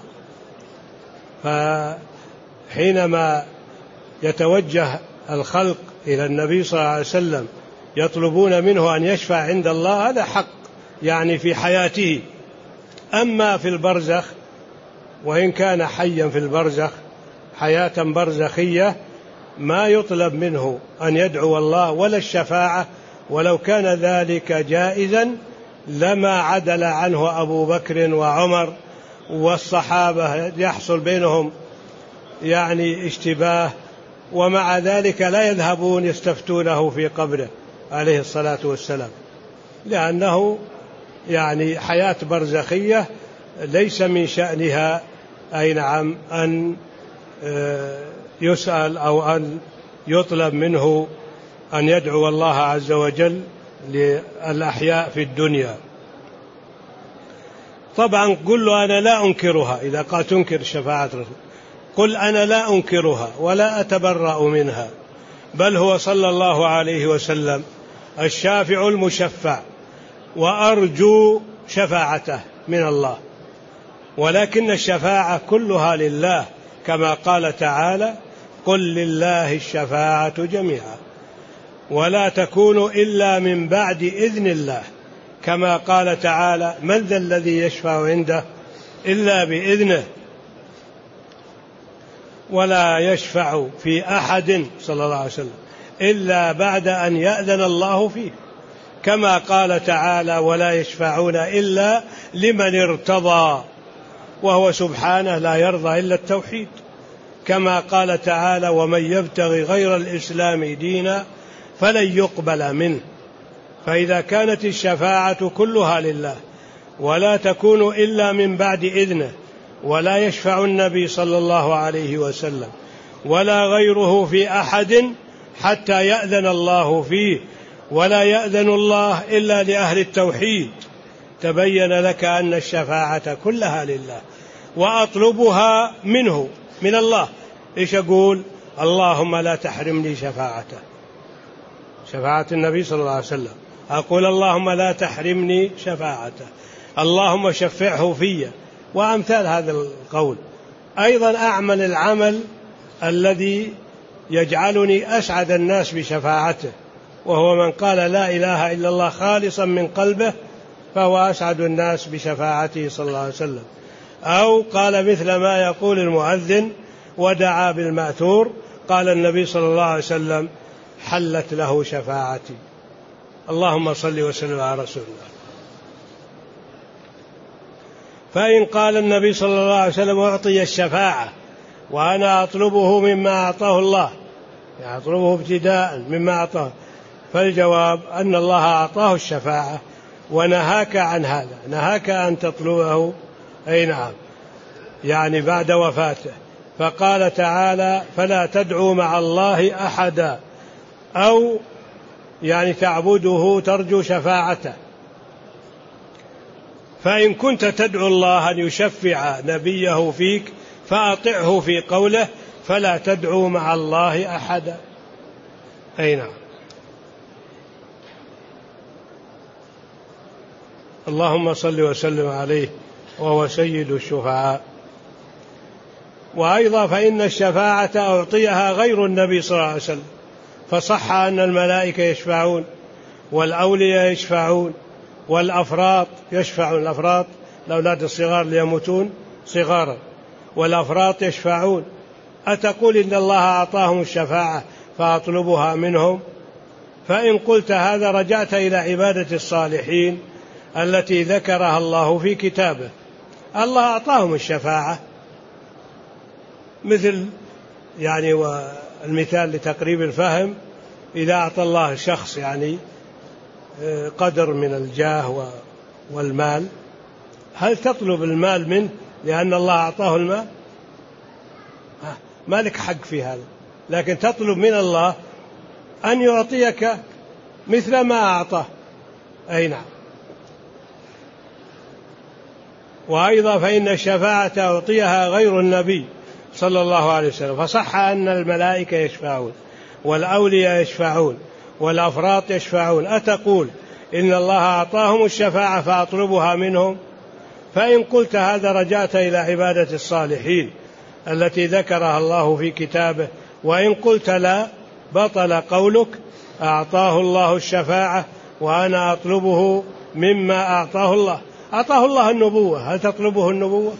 فحينما يتوجه الخلق إلى النبي صلى الله عليه وسلم يطلبون منه أن يشفع عند الله، هذا حق يعني في حياته. أما في البرزخ، وإن كان حيا في البرزخ حياة برزخية، ما يطلب منه أن يدعو الله ولا الشفاعة، ولو كان ذلك جائزا لما عدل عنه أبو بكر وعمر والصحابة، يحصل بينهم يعني اشتباه، ومع ذلك لا يذهبون يستفتونه في قبره عليه الصلاة والسلام، لأنه يعني حياة برزخية ليس من شأنها أي نعم أن يسأل أو أن يطلب منه أن يدعو الله عز وجل للأحياء في الدنيا. طبعا قل له أنا لا أنكرها، إذا قال تنكر شفاعة الرسول قل أنا لا أنكرها ولا أتبرأ منها، بل هو صلى الله عليه وسلم الشافع المشفع، وأرجو شفاعته من الله، ولكن الشفاعة كلها لله، كما قال تعالى قل لله الشفاعة جميعا ولا تكون إلا من بعد إذن الله، كما قال تعالى من ذا الذي يشفع عنده إلا بإذنه ولا يشفع في أحد صلى الله عليه وسلم إلا بعد أن يأذن الله فيه، كما قال تعالى ولا يشفعون إلا لمن ارتضى، وهو سبحانه لا يرضى إلا التوحيد، كما قال تعالى ومن يبتغي غير الإسلام دينا فلن يقبل منه. فإذا كانت الشفاعة كلها لله ولا تكون إلا من بعد إذنه، ولا يشفع النبي صلى الله عليه وسلم ولا غيره في أحد حتى يأذن الله فيه، ولا يأذن الله إلا لأهل التوحيد، تبين لك أن الشفاعة كلها لله، وأطلبها منه من الله. إيش أقول؟ اللهم لا تحرمني شفاعته، شفاعة النبي صلى الله عليه وسلم، أقول اللهم لا تحرمني شفاعته، اللهم شفعه في، وأمثال هذا القول. أيضا أعمل العمل الذي يجعلني أسعد الناس بشفاعته، وهو من قال لا إله إلا الله خالصا من قلبه فهو أسعد الناس بشفاعته صلى الله عليه وسلم. أو قال مثل ما يقول المؤذن ودعا بالمأثور، قال النبي صلى الله عليه وسلم حلت له شفاعتي. اللهم صل وسلم على رسول الله. فإن قال النبي صلى الله عليه وسلم أعطي الشفاعة وأنا أطلبه مما أعطاه الله، يعني أطلبه ابتداء مما أعطاه، فالجواب أن الله أعطاه الشفاعة ونهاك عن هذا، نهاك أن تطلبه، أي نعم، يعني بعد وفاته. فقال تعالى فلا تدعوا مع الله أحدا، أو يعني تعبده ترجو شفاعته. فإن كنت تدعو الله أن يشفع نبيه فيك فأطعه في قوله فلا تدعوا مع الله أحدا، أي نعم. اللهم صل وسلم عليه وهو سيد الشفعاء. وأيضا فإن الشفاعة أعطيها غير النبي صلى الله عليه وسلم، فصح أن الملائكة يشفعون والأولياء يشفعون والأفراط يشفعون، الأفراط الأولاد الصغار ليموتون صغارا، والأفراط يشفعون. أتقول إن الله أعطاهم الشفاعة فأطلبها منهم؟ فإن قلت هذا رجعت إلى عبادة الصالحين التي ذكرها الله في كتابه. الله أعطاهم الشفاعة، مثل يعني والمثال لتقريب الفهم، إذا أعطى الله شخص يعني قدر من الجاه والمال، هل تطلب المال منه لأن الله أعطاه المال؟ ما لك حق في هذا، لكن تطلب من الله أن يعطيك مثل ما أعطاه، أي نعم. وأيضا فإن الشفاعة أعطيها غير النبي صلى الله عليه وسلم، فصح أن الملائكة يشفعون والأولياء يشفعون والأفراط يشفعون. أتقول إن الله أعطاهم الشفاعة فأطلبها منهم؟ فإن قلت هذا رجعت إلى عبادة الصالحين التي ذكرها الله في كتابه. وإن قلت لا بطل قولك، أعطاه الله الشفاعة وأنا أطلبه مما أعطاه الله. أعطاه الله النبوة، هل تطلبه النبوة؟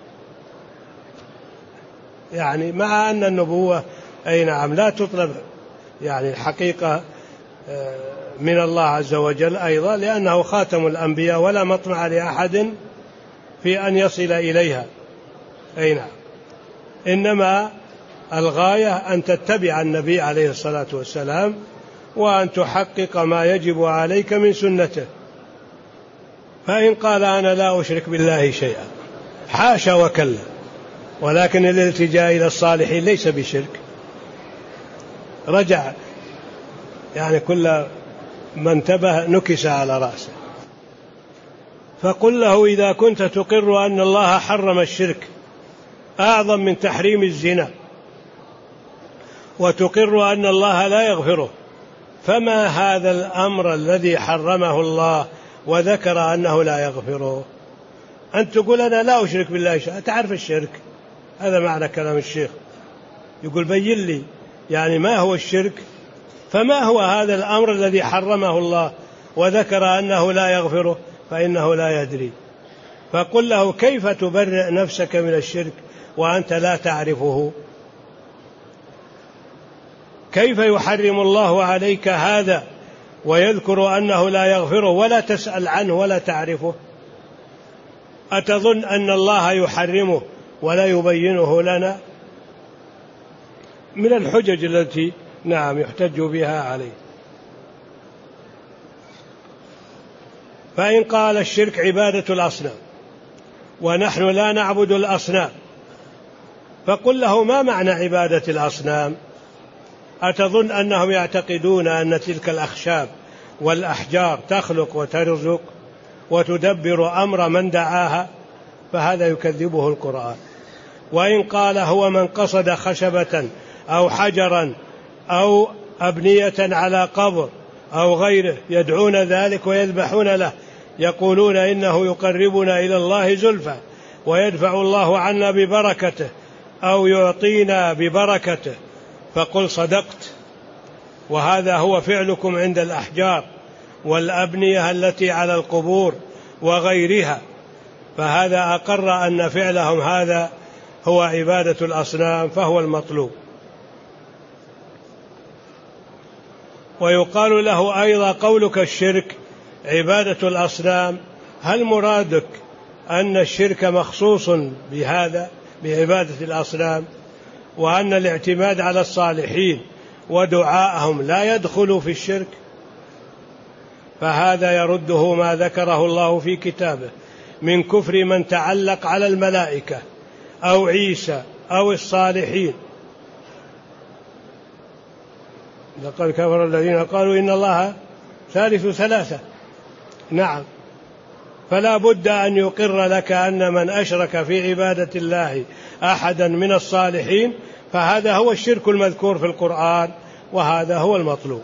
يعني مع أن النبوة أي نعم لا تطلب يعني الحقيقة من الله عز وجل أيضا، لأنه خاتم الأنبياء ولا مطمع لأحد في أن يصل إليها، أي نعم. إنما الغاية أن تتبع النبي عليه الصلاة والسلام وأن تحقق ما يجب عليك من سنته. فإن قال أنا لا أشرك بالله شيئا، حاشا وكلا، ولكن الالتجاء إلى الصالحين ليس بشرك، رجع يعني كل من انتبه نكس على رأسه. فقل له إذا كنت تقر أن الله حرم الشرك أعظم من تحريم الزنا، وتقر أن الله لا يغفره، فما هذا الأمر الذي حرمه الله وذكر أنه لا يغفره؟ أن تقول أنا لا أشرك بالله شيئا، تعرف الشرك، هذا معنى كلام الشيخ. يقول بين لي يعني ما هو الشرك، فما هو هذا الأمر الذي حرمه الله وذكر أنه لا يغفره، فإنه لا يدري. فقل له كيف تبرئ نفسك من الشرك وأنت لا تعرفه؟ كيف يحرم الله عليك هذا ويذكر أنه لا يغفره ولا تسأل عنه ولا تعرفه؟ أتظن أن الله يحرمه ولا يبينه لنا؟ من الحجج التي نعم يحتج بها عليه. فإن قال الشرك عبادة الأصنام ونحن لا نعبد الأصنام، فقل له ما معنى عبادة الأصنام؟ أتظن أنهم يعتقدون أن تلك الأخشاب والأحجار تخلق وترزق وتدبر أمر من دعاها؟ فهذا يكذبه القرآن. وإن قال هو من قصد خشبة أو حجرا أو أبنية على قبر أو غيره يدعون ذلك ويذبحون له، يقولون إنه يقربنا إلى الله زلفى ويدفع الله عنا ببركته أو يعطينا ببركته، فقل صدقت، وهذا هو فعلكم عند الأحجار والأبنية التي على القبور وغيرها، فهذا أقر أن فعلهم هذا هو عبادة الأصنام فهو المطلوب. ويقال له أيضا قولك الشرك عبادة الأصنام، هل مرادك أن الشرك مخصوص بهذا بعبادة الأصنام، وأن الاعتماد على الصالحين ودعاءهم لا يدخل في الشرك؟ فهذا يرده ما ذكره الله في كتابه من كفر من تعلق على الملائكة أو عيسى أو الصالحين. لقد كفر الذين قالوا إن الله ثالث ثلاثة. نعم، فلا بد أن يقر لك أن من أشرك في عبادة الله أحدا من الصالحين فهذا هو الشرك المذكور في القرآن، وهذا هو المطلوب.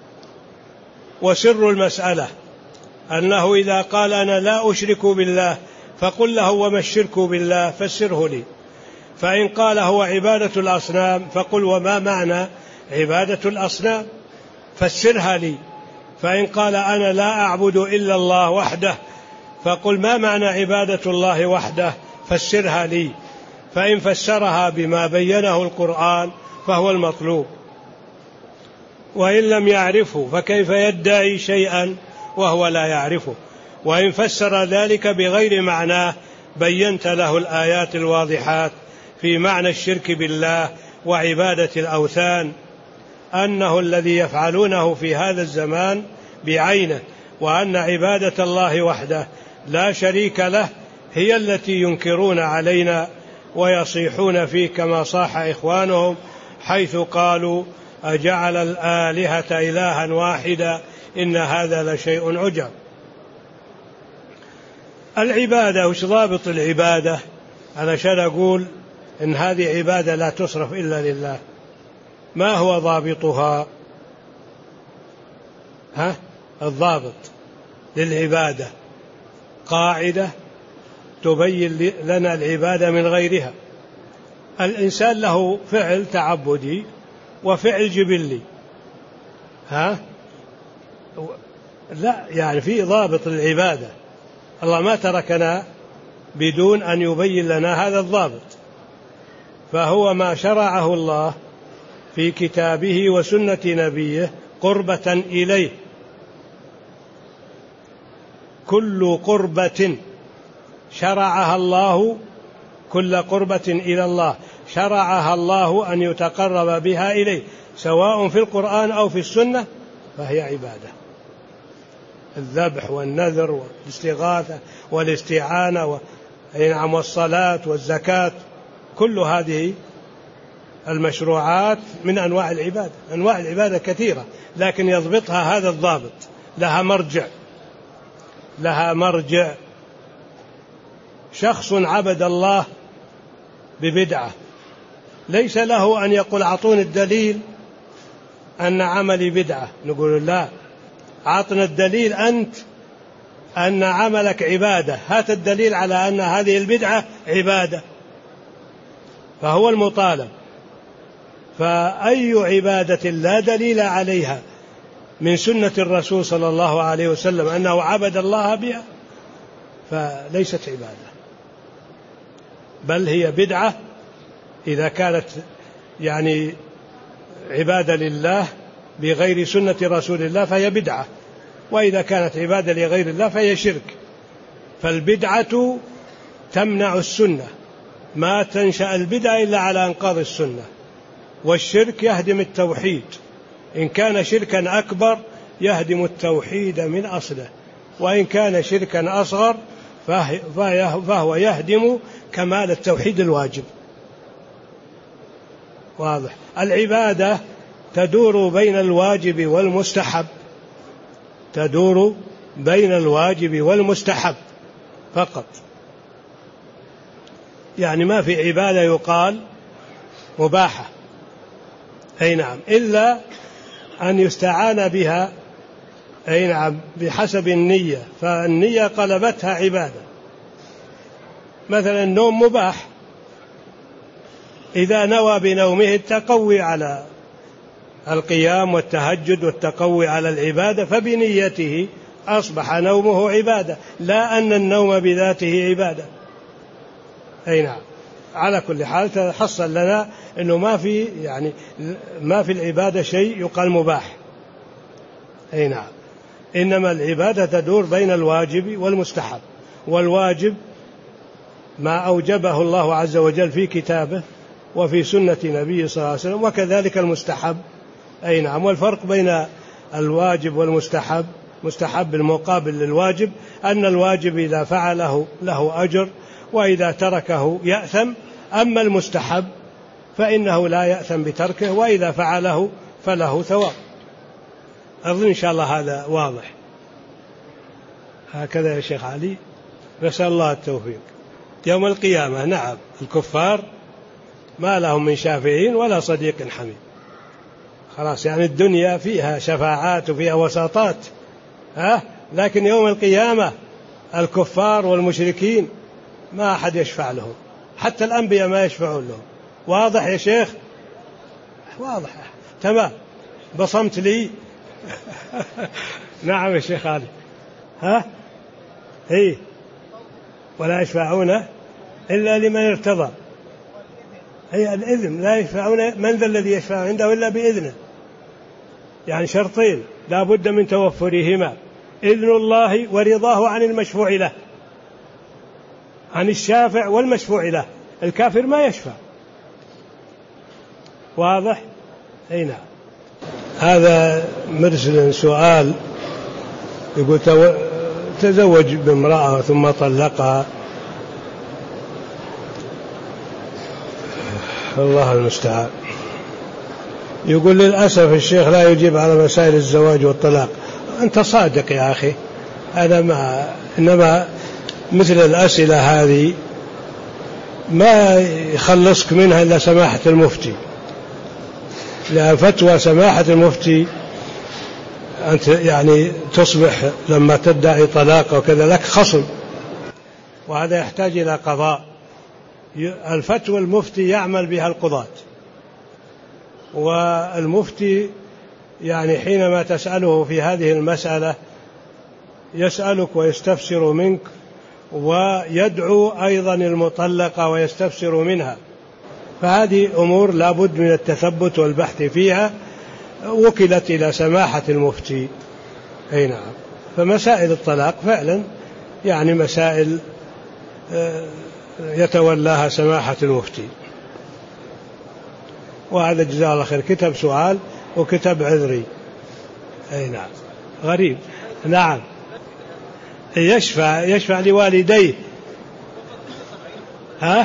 وسر المسألة أنه إذا قال أنا لا أشرك بالله فقل له وما الشرك بالله فسره لي، فإن قال هو عبادة الأصنام فقل وما معنى عبادة الأصنام فسرها لي، فإن قال أنا لا أعبد إلا الله وحده فقل ما معنى عبادة الله وحده فسرها لي، فإن فسرها بما بينه القرآن فهو المطلوب. وإن لم يعرفه فكيف يدعي شيئا وهو لا يعرفه؟ وإن فسر ذلك بغير معناه بينت له الآيات الواضحات في معنى الشرك بالله وعبادة الأوثان، أنه الذي يفعلونه في هذا الزمان بعينه، وأن عبادة الله وحده لا شريك له هي التي ينكرون علينا ويصيحون فيه كما صاح إخوانهم حيث قالوا أجعل الآلهة إلها واحدا إن هذا لشيء عجب. العبادة وش ضابط العبادة؟ علشان أقول إن هذه عبادة لا تصرف إلا لله، ما هو ضابطها؟ ها؟ الضابط للعبادة قاعدة تبين لنا العبادة من غيرها. الإنسان له فعل تعبدي وفعل جبلي، ها؟ لا، يعني في ضابط للعبادة، الله ما تركنا بدون أن يبين لنا هذا الضابط، فهو ما شرعه الله في كتابه وسنة نبيه قربة إليه. كل قربة شرعها الله، كل قربة إلى الله شرعها الله أن يتقرب بها إليه سواء في القرآن أو في السنة فهي عبادة. الذبح والنذر والاستغاثة والاستعانة والصلاة والزكاة، كل هذه المشروعات من أنواع العبادة. أنواع العبادة كثيرة لكن يضبطها هذا الضابط، لها مرجع، لها مرجع. شخص عبد الله ببدعة ليس له أن يقول أعطوني الدليل أن عملي بدعة، نقول لا، أعطنا الدليل أنت أن عملك عبادة، هات الدليل على أن هذه البدعة عبادة، فهو المطالب. فأي عبادة لا دليل عليها من سنة الرسول صلى الله عليه وسلم أنه عبد الله بها فليست عبادة، بل هي بدعة. إذا كانت يعني عبادة لله بغير سنة رسول الله فهي بدعة، وإذا كانت عبادة لغير الله فهي شرك. فالبدعة تمنع السنة، ما تنشأ البدعة إلا على أنقاض السنة، والشرك يهدم التوحيد، إن كان شركا أكبر يهدم التوحيد من أصله، وإن كان شركا أصغر فهو يهدم كمال التوحيد الواجب. واضح؟ العبادة تدور بين الواجب والمستحب، تدور بين الواجب والمستحب فقط، يعني ما في عبادة يقال مباحة، أي نعم، إلا أن يستعان بها، أي نعم، بحسب النية، فالنية قلبتها عبادة. مثلا النوم مباح إذا نوى بنومه التقوي على القيام والتهجد والتقوي على العبادة، فبنيته أصبح نومه عبادة، لا أن النوم بذاته عبادة. أي نعم. على كل حال تحصل لنا أنه ما في يعني ما في العبادة شيء يقال مباح. أي نعم. إنما العبادة تدور بين الواجب والمستحب، والواجب ما أوجبه الله عز وجل في كتابه وفي سنة نبيه صلى الله عليه وسلم، وكذلك المستحب. أي نعم. والفرق بين الواجب والمستحب، مستحب المقابل للواجب، أن الواجب إذا فعله له أجر وإذا تركه يأثم، أما المستحب فإنه لا يأثم بتركه وإذا فعله فله ثواب. أظن إن شاء الله هذا واضح. هكذا يا شيخ علي، نسأل الله التوفيق. يوم القيامة نعم الكفار ما لهم من شافعين ولا صديق حميم، خلاص يعني الدنيا فيها شفاعات وفيها وساطات، ها؟ لكن يوم القيامة الكفار والمشركين ما أحد يشفع لهم، حتى الأنبياء ما يشفعون لهم. واضح يا شيخ؟ واضح تمام. بصمت لي. نعم يا شيخ علي. ها هي ولا يشفعون إلا لمن ارتضى. هي الإذن، لا يشفعون، من ذا الذي يشفع عنده إلا بإذنه. يعني شرطين لا بد من توفرهما: إذن الله ورضاه عن المشفوع له، عن الشافع والمشفوع له. الكافر ما يشفع. واضح؟ أي نعم. هذا مرسل سؤال يقول تزوج بامرأة ثم طلقها، الله المستعان. يقول للأسف الشيخ لا يجيب على مسائل الزواج والطلاق. أنت صادق يا أخي، أنا ما إنما مثل الأسئلة هذه ما يخلصك منها إلا سماحة المفتي، لأن فتوى سماحة المفتي أنت يعني تصبح لما تدعي طلاق وكذا لك خصم، وهذا يحتاج إلى قضاء. الفتوى المفتي يعمل بها القضاة، والمفتي يعني حينما تسأله في هذه المسألة يسألك ويستفسر منك، ويدعو أيضا المطلقة ويستفسر منها. فهذه أمور لا بد من التثبت والبحث فيها، وكلت إلى سماحة المفتي. أي نعم. فمسائل الطلاق فعلا يعني مسائل يتولاها سماحة المفتي. وهذا جزاه الله خير، كتب سؤال وكتب عذري. أي نعم. غريب. نعم. يشفع يشفع لوالديه. ها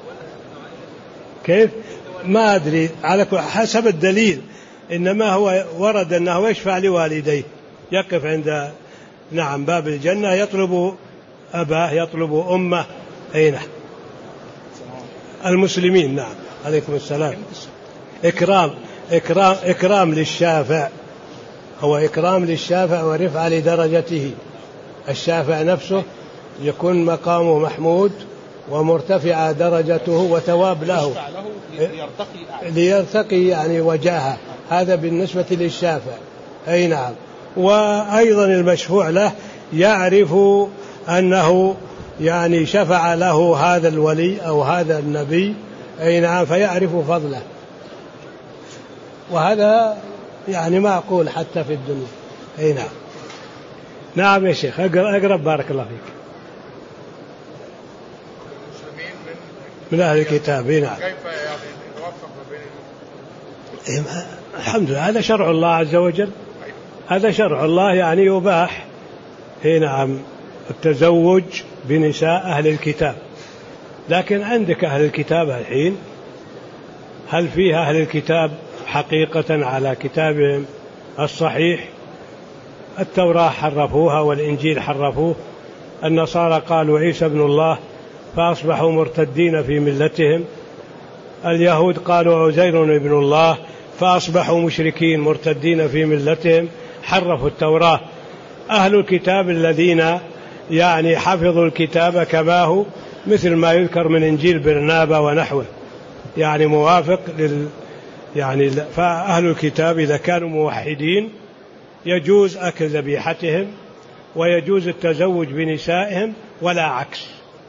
كيف؟ ما أدري، على حسب الدليل، إنما هو ورد أنه يشفع لوالديه، يقف عند نعم باب الجنة يطلب أباه يطلب أمه. أي نعم. المسلمين. نعم. عليكم السلام. إكرام إكرام إكرام للشافع، هو إكرام للشافع ورفع لدرجته. الشافع نفسه يكون مقامه محمود ومرتفع درجته وثواب له ليرتقي يعني وجاهه. هذا بالنسبة للشافع. أي نعم. وأيضا المشفوع له يعرف أنه يعني شفع له هذا الولي أو هذا النبي. أي نعم. فيعرف فضله، وهذا يعني معقول حتى في الدنيا. أي نعم. نعم يا شيخ. أقرب بارك الله فيك. من أهل الكتاب. نعم. كيف يعني نوفق بين الحمد لله، هذا شرع الله عز وجل، هذا شرع الله يعني يباح. نعم. التزوج بنساء أهل الكتاب. لكن عندك أهل الكتاب الحين، هل فيها أهل الكتاب حقيقة على كتابهم الصحيح؟ التوراة حرفوها والإنجيل حرفوه، النصارى قالوا عيسى ابن الله فأصبحوا مرتدين في ملتهم، اليهود قالوا عزير ابن الله فأصبحوا مشركين مرتدين في ملتهم، حرفوا التوراة. أهل الكتاب الذين يعني حفظوا الكتاب كما هو، مثل ما يذكر من إنجيل برنابا ونحوه، يعني موافق لل يعني فأهل الكتاب إذا كانوا موحدين يجوز أكل ذبيحتهم ويجوز التزوج بنسائهم ولا عكس.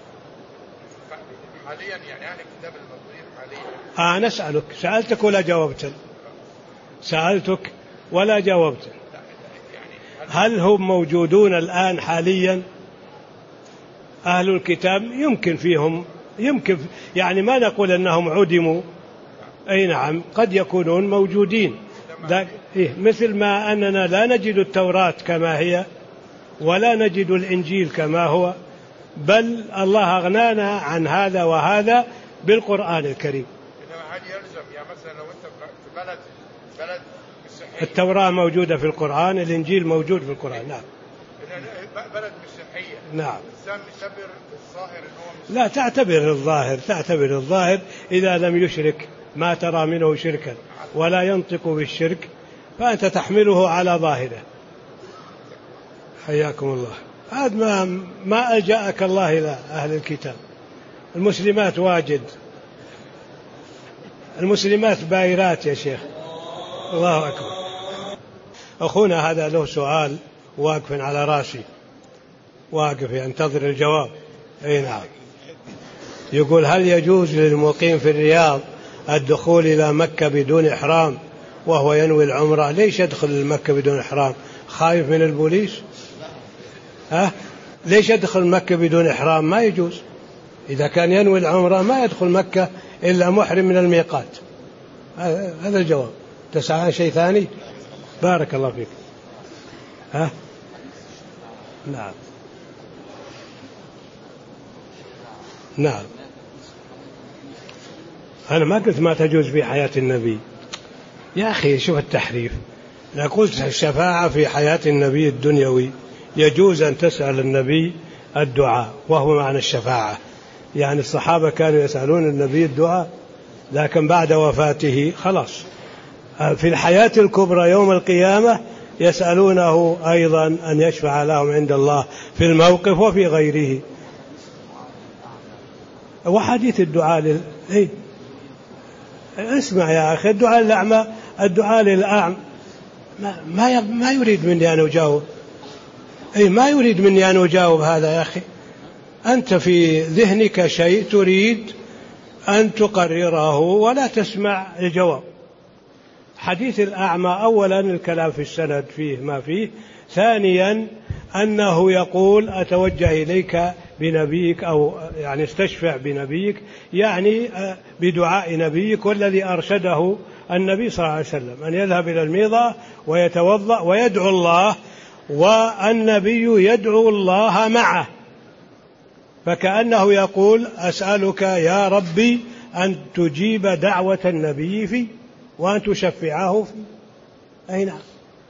حاليا يعني أهل الكتاب الموجودين حاليا. آه نسألك، سألتك ولا جاوبت؟ سألتك ولا جاوبت. هل هم موجودون الآن حاليا أهل الكتاب؟ يمكن فيهم، يمكن يعني ما نقول أنهم عدموا، أي نعم قد يكونون موجودين. إيه مثل ما أننا لا نجد التوراة كما هي ولا نجد الإنجيل كما هو، بل الله أغنانا عن هذا وهذا بالقرآن الكريم. إنما هل يلزم يعني مثلا لو أنت في بلد بلد مسيحية التوراة موجودة في القرآن، الإنجيل موجود في القرآن. نعم. بلد مسيحية. نعم. الإنسان يعتبر الظاهر إنه لا تعتبر الظاهر، تعتبر الظاهر إذا لم يشرك ما ترى منه شركا ولا ينطق بالشرك فأنت تحمله على ظاهره. حياكم الله. هذا ما ما ألجأك الله إلى أهل الكتاب. المسلمات واجد، المسلمات بايرات يا شيخ. الله أكبر. أخونا هذا له سؤال واقف على راسي، واقف ينتظر الجواب. أي نعم. يقول هل يجوز للمقيم في الرياض الدخول إلى مكة بدون إحرام وهو ينوي العمرة؟ ليش يدخل مكة بدون إحرام؟ خايف من البوليس؟ ها؟ ليش يدخل مكة بدون إحرام؟ ما يجوز. إذا كان ينوي العمرة ما يدخل مكة إلا محرم من الميقات. هذا الجواب. تسعى عن شيء ثاني؟ بارك الله فيك. ها؟ نعم نعم. أنا ما قلت ما تجوز في حياة النبي يا أخي، شوف التحريف. أنا قلت الشفاعة في حياة النبي الدنيوي يجوز أن تسأل النبي الدعاء وهو معنى الشفاعة، يعني الصحابة كانوا يسألون النبي الدعاء، لكن بعد وفاته خلاص في الحياة الكبرى يوم القيامة يسألونه أيضا أن يشفع لهم عند الله في الموقف وفي غيره. وحديث الدعاء لل... إيه؟ اسمع يا أخي، الدعاء للأعمى، الدعاء للأعمى ما ما, ما يريد مني أن أجاوب. أي ما يريد مني أن أجاوب هذا يا أخي. أنت في ذهنك شيء تريد أن تقرره ولا تسمع الجواب. حديث الأعمى أولا الكلام في السند فيه ما فيه، ثانيا أنه يقول أتوجه إليك بنبيك أو يعني استشفع بنبيك، يعني بدعاء نبيك والذي أرشده النبي صلى الله عليه وسلم أن يذهب إلى الميضة ويتوضأ ويدعو الله، والنبي يدعو الله معه، فكأنه يقول أسألك يا ربي أن تجيب دعوة النبي في وأن تشفعه في. أي نعم.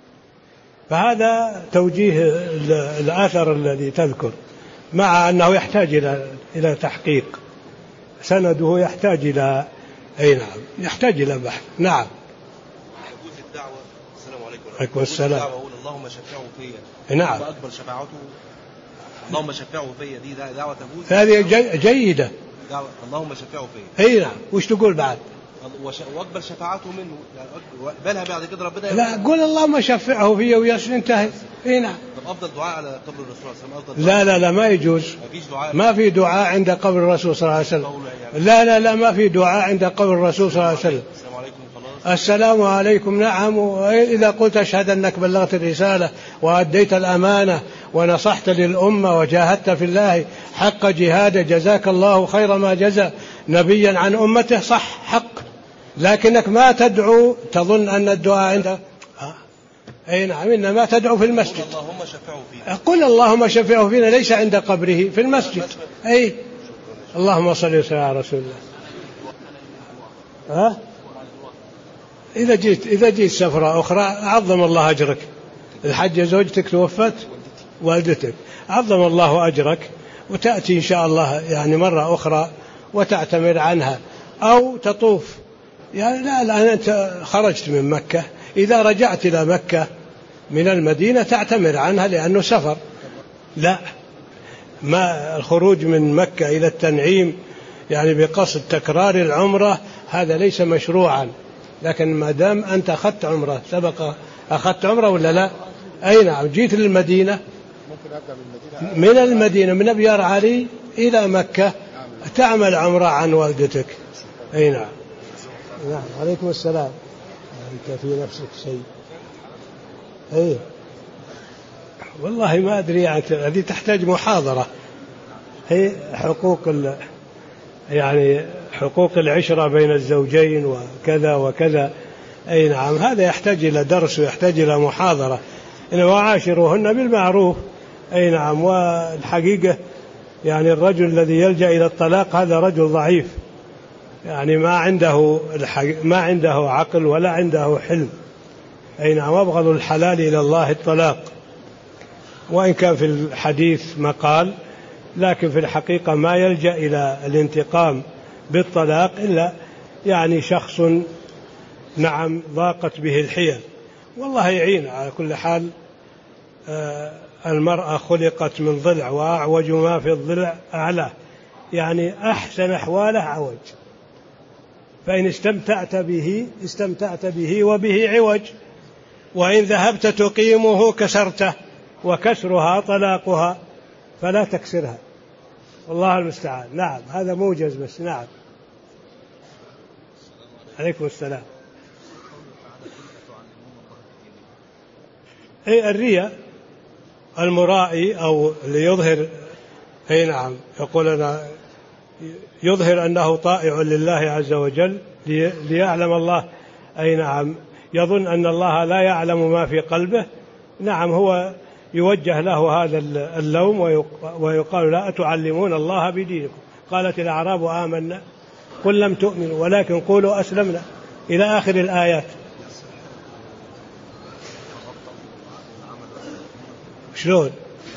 فهذا توجيه الأثر الذي تذكر، مع أنه يحتاج إلى إلى تحقيق، سنده يحتاج إلى أي نعم يحتاج إلى بحث. نعم. يجوز الدعوة. السلام عليكم. عليكم السلام. أقول اللهم شفعه فيا. نعم. وأقبل شفاعته. اللهم شفعه فيا دي دعوة تجوز. هذه جي جيدة. دعوة اللهم شفعه فيا. أي نعم. وش تقول بعد؟ واقبل شفاعته منه، يعني واقبلها بعد كده ربنا. لا قول اللهم شفعه فيا ويسر انتهي. اي نعم. طب افضل دعاء على قبر الرسول صلى الله عليه وسلم؟ لا لا لا ما يجوز. دعاء. ما في دعاء عند قبر الرسول صلى الله عليه وسلم. لا لا لا ما في دعاء عند قبر الرسول صلى الله عليه وسلم. السلام عليكم. خلاص. السلام عليكم. نعم. وإذا قلت أشهد أنك بلغت الرسالة وأديت الأمانة ونصحت للأمة وجاهدت في الله حق جهاده جزاك الله خير ما جزى نبيا عن أمته، صح حق، لكنك ما تدعو تظن أن الدعاء عند أي نعم إنما تدعو في المسجد. اللهم شفعه فينا. قل اللهم شفعه فينا ليس عند قبره، في المسجد. أي اللهم صل وسلم على رسول الله. ها إذا جيت إذا جيت سفرة أخرى عظم الله أجرك. الحجة زوجتك توفت، والدتك، عظم الله أجرك، وتأتي إن شاء الله يعني مرة أخرى وتعتمر عنها أو تطوف. يعني لا الآن أنت خرجت من مكة، إذا رجعت إلى مكة من المدينة تعتمر عنها لأنه سفر. لا، ما الخروج من مكة إلى التنعيم يعني بقصد تكرار العمرة هذا ليس مشروعا، لكن ما دام أنت أخذت عمرة، سبق أخذت عمرة ولا لا؟ أي نعم. جيت للمدينة، ممكن أبدأ من المدينة من المدينة من أبيار علي إلى مكة تعمل عمرة عن والدتك. أي نعم. نعم. عليكم السلام. أنت في نفسك شيء؟ أي والله ما أدري، يعني هذه تحتاج محاضرة. هي حقوق ال... يعني حقوق العشرة بين الزوجين وكذا وكذا. أي نعم. هذا يحتاج إلى درس ويحتاج إلى محاضرة. إن وعاشروهن بالمعروف. أي نعم. والحقيقة يعني الرجل الذي يلجأ إلى الطلاق هذا رجل ضعيف، يعني ما عنده ما عنده عقل ولا عنده حلم. أي نعم. أبغض الحلال إلى الله الطلاق، وإن كان في الحديث مقال، لكن في الحقيقة ما يلجأ إلى الانتقام بالطلاق إلا يعني شخص نعم ضاقت به الحيل. والله يعين. على كل حال المرأة خلقت من ضلع، وأعوج ما في الضلع أعلاه، يعني أحسن أحواله عوج، فإن استمتعت به استمتعت به وبه عوج، وإن ذهبت تقيمه كسرته، وكسرها طلاقها، فلا تكسرها. والله المستعان. نعم. هذا موجز بس. نعم. عليكم السلام. أي الرياء، المرائي أو اللي يظهر. أي نعم. يقول أنا يظهر أنه طائع لله عز وجل ليعلم الله. أي نعم. يظن أن الله لا يعلم ما في قلبه. نعم. هو يوجه له هذا اللوم ويقال لا تعلمون الله بدينكم. قالت الأعراب آمنا قل لم تؤمنوا ولكن قولوا أسلمنا إلى آخر الآيات. شلون؟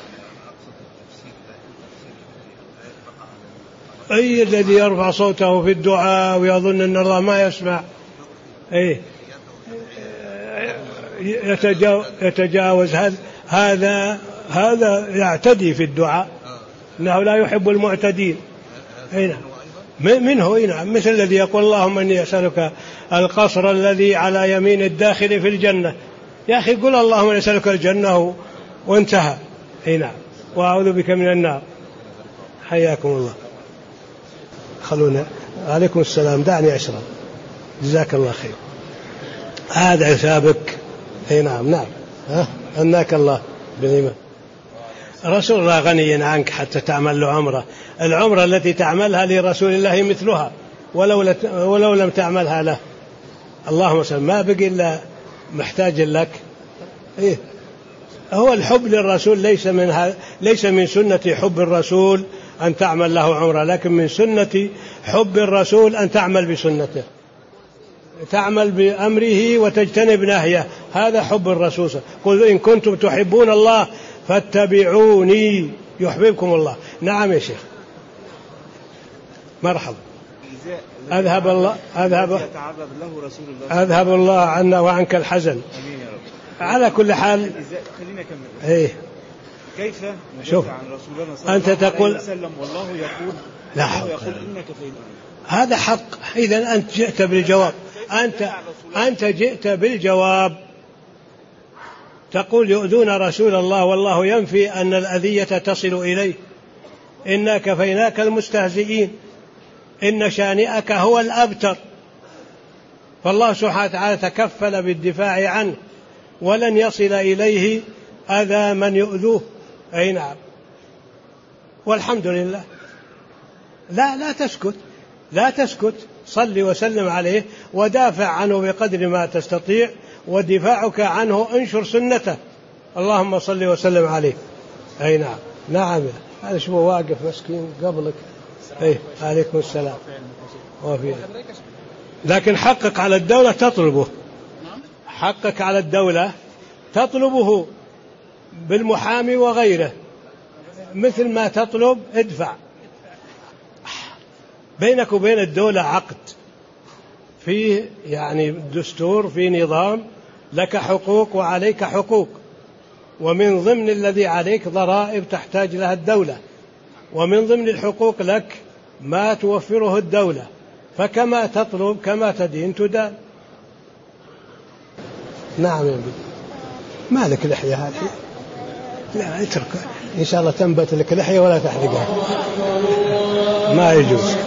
أي الذي يرفع صوته في الدعاء ويظن أن الله ما يسمع. أي يتجاوز. هذا هذا يعتدي في الدعاء، إنه لا يحب المعتدين. أي منه. أي نعم. مثل الذي يقول اللهم إني أسألك القصر الذي على يمين الداخل في الجنة. يا أخي قل اللهم إني أسألك الجنة وانتهى. أي نعم. وأعوذ بك من النار. حياكم الله. خلونا. عليكم السلام. دعني أشرب. جزاك الله خير. هذا حسابك. أي نعم. نعم. ها أناك الله بالإيمان. رسول الله غني عنك حتى تعمل له عمرة. العمرة التي تعملها لرسول الله مثلها ولو, ولو لم تعملها له. اللهم صل. ما بقي إلا محتاج لك. إيه؟ هو الحب للرسول ليس من ليس من سنة حب الرسول أن تعمل له عمرة، لكن من سنة حب الرسول أن تعمل بسنته، تعمل بأمره وتجتنب نهيه. هذا حب الرسول. قل إن كنتم تحبون الله فاتبعوني يحببكم الله. نعم يا شيخ. مرحبا. أذهب الله أذهب أذهب الله عنا وعنك الحزن. على كل حال. خلينا نكمل. إيه. كيف شوف عن رسول الله صلى أنت الله تقول عليه وسلم والله يقول لا الله حق. يقول إنك فيه. هذا حق. إذا أنت جئت بالجواب. أنت أنت جئت بالجواب. تقول يؤذون رسول الله والله ينفي أن الأذية تصل إليه. إنا كفيناك المستهزئين إن شانئك هو الأبتر. فالله سبحانه وتعالى تكفل بالدفاع عنه ولن يصل إليه أذى من يؤذوه. أي نعم. والحمد لله. لا لا تسكت. لا تسكت. صل وسلم عليه ودافع عنه بقدر ما تستطيع، ودفاعك عنه انشر سنته. اللهم صل وسلم عليه. أي نعم. نعم. هذا شو واقف مسكين قبلك. أي عليكم السلام. وفيه. لكن حقك على الدولة تطلبه. حقك على الدولة تطلبه بالمحامي وغيره، مثل ما تطلب ادفع. بينك وبين الدولة عقد فيه يعني دستور، في نظام، لك حقوق وعليك حقوق، ومن ضمن الذي عليك ضرائب تحتاج لها الدولة، ومن ضمن الحقوق لك ما توفره الدولة. فكما تطلب كما تدين تدان. نعم يا ابني. مالك لحية هذه؟ لا اترك إن شاء الله تنبت لك لحية ولا تحلقها، ما يجوز.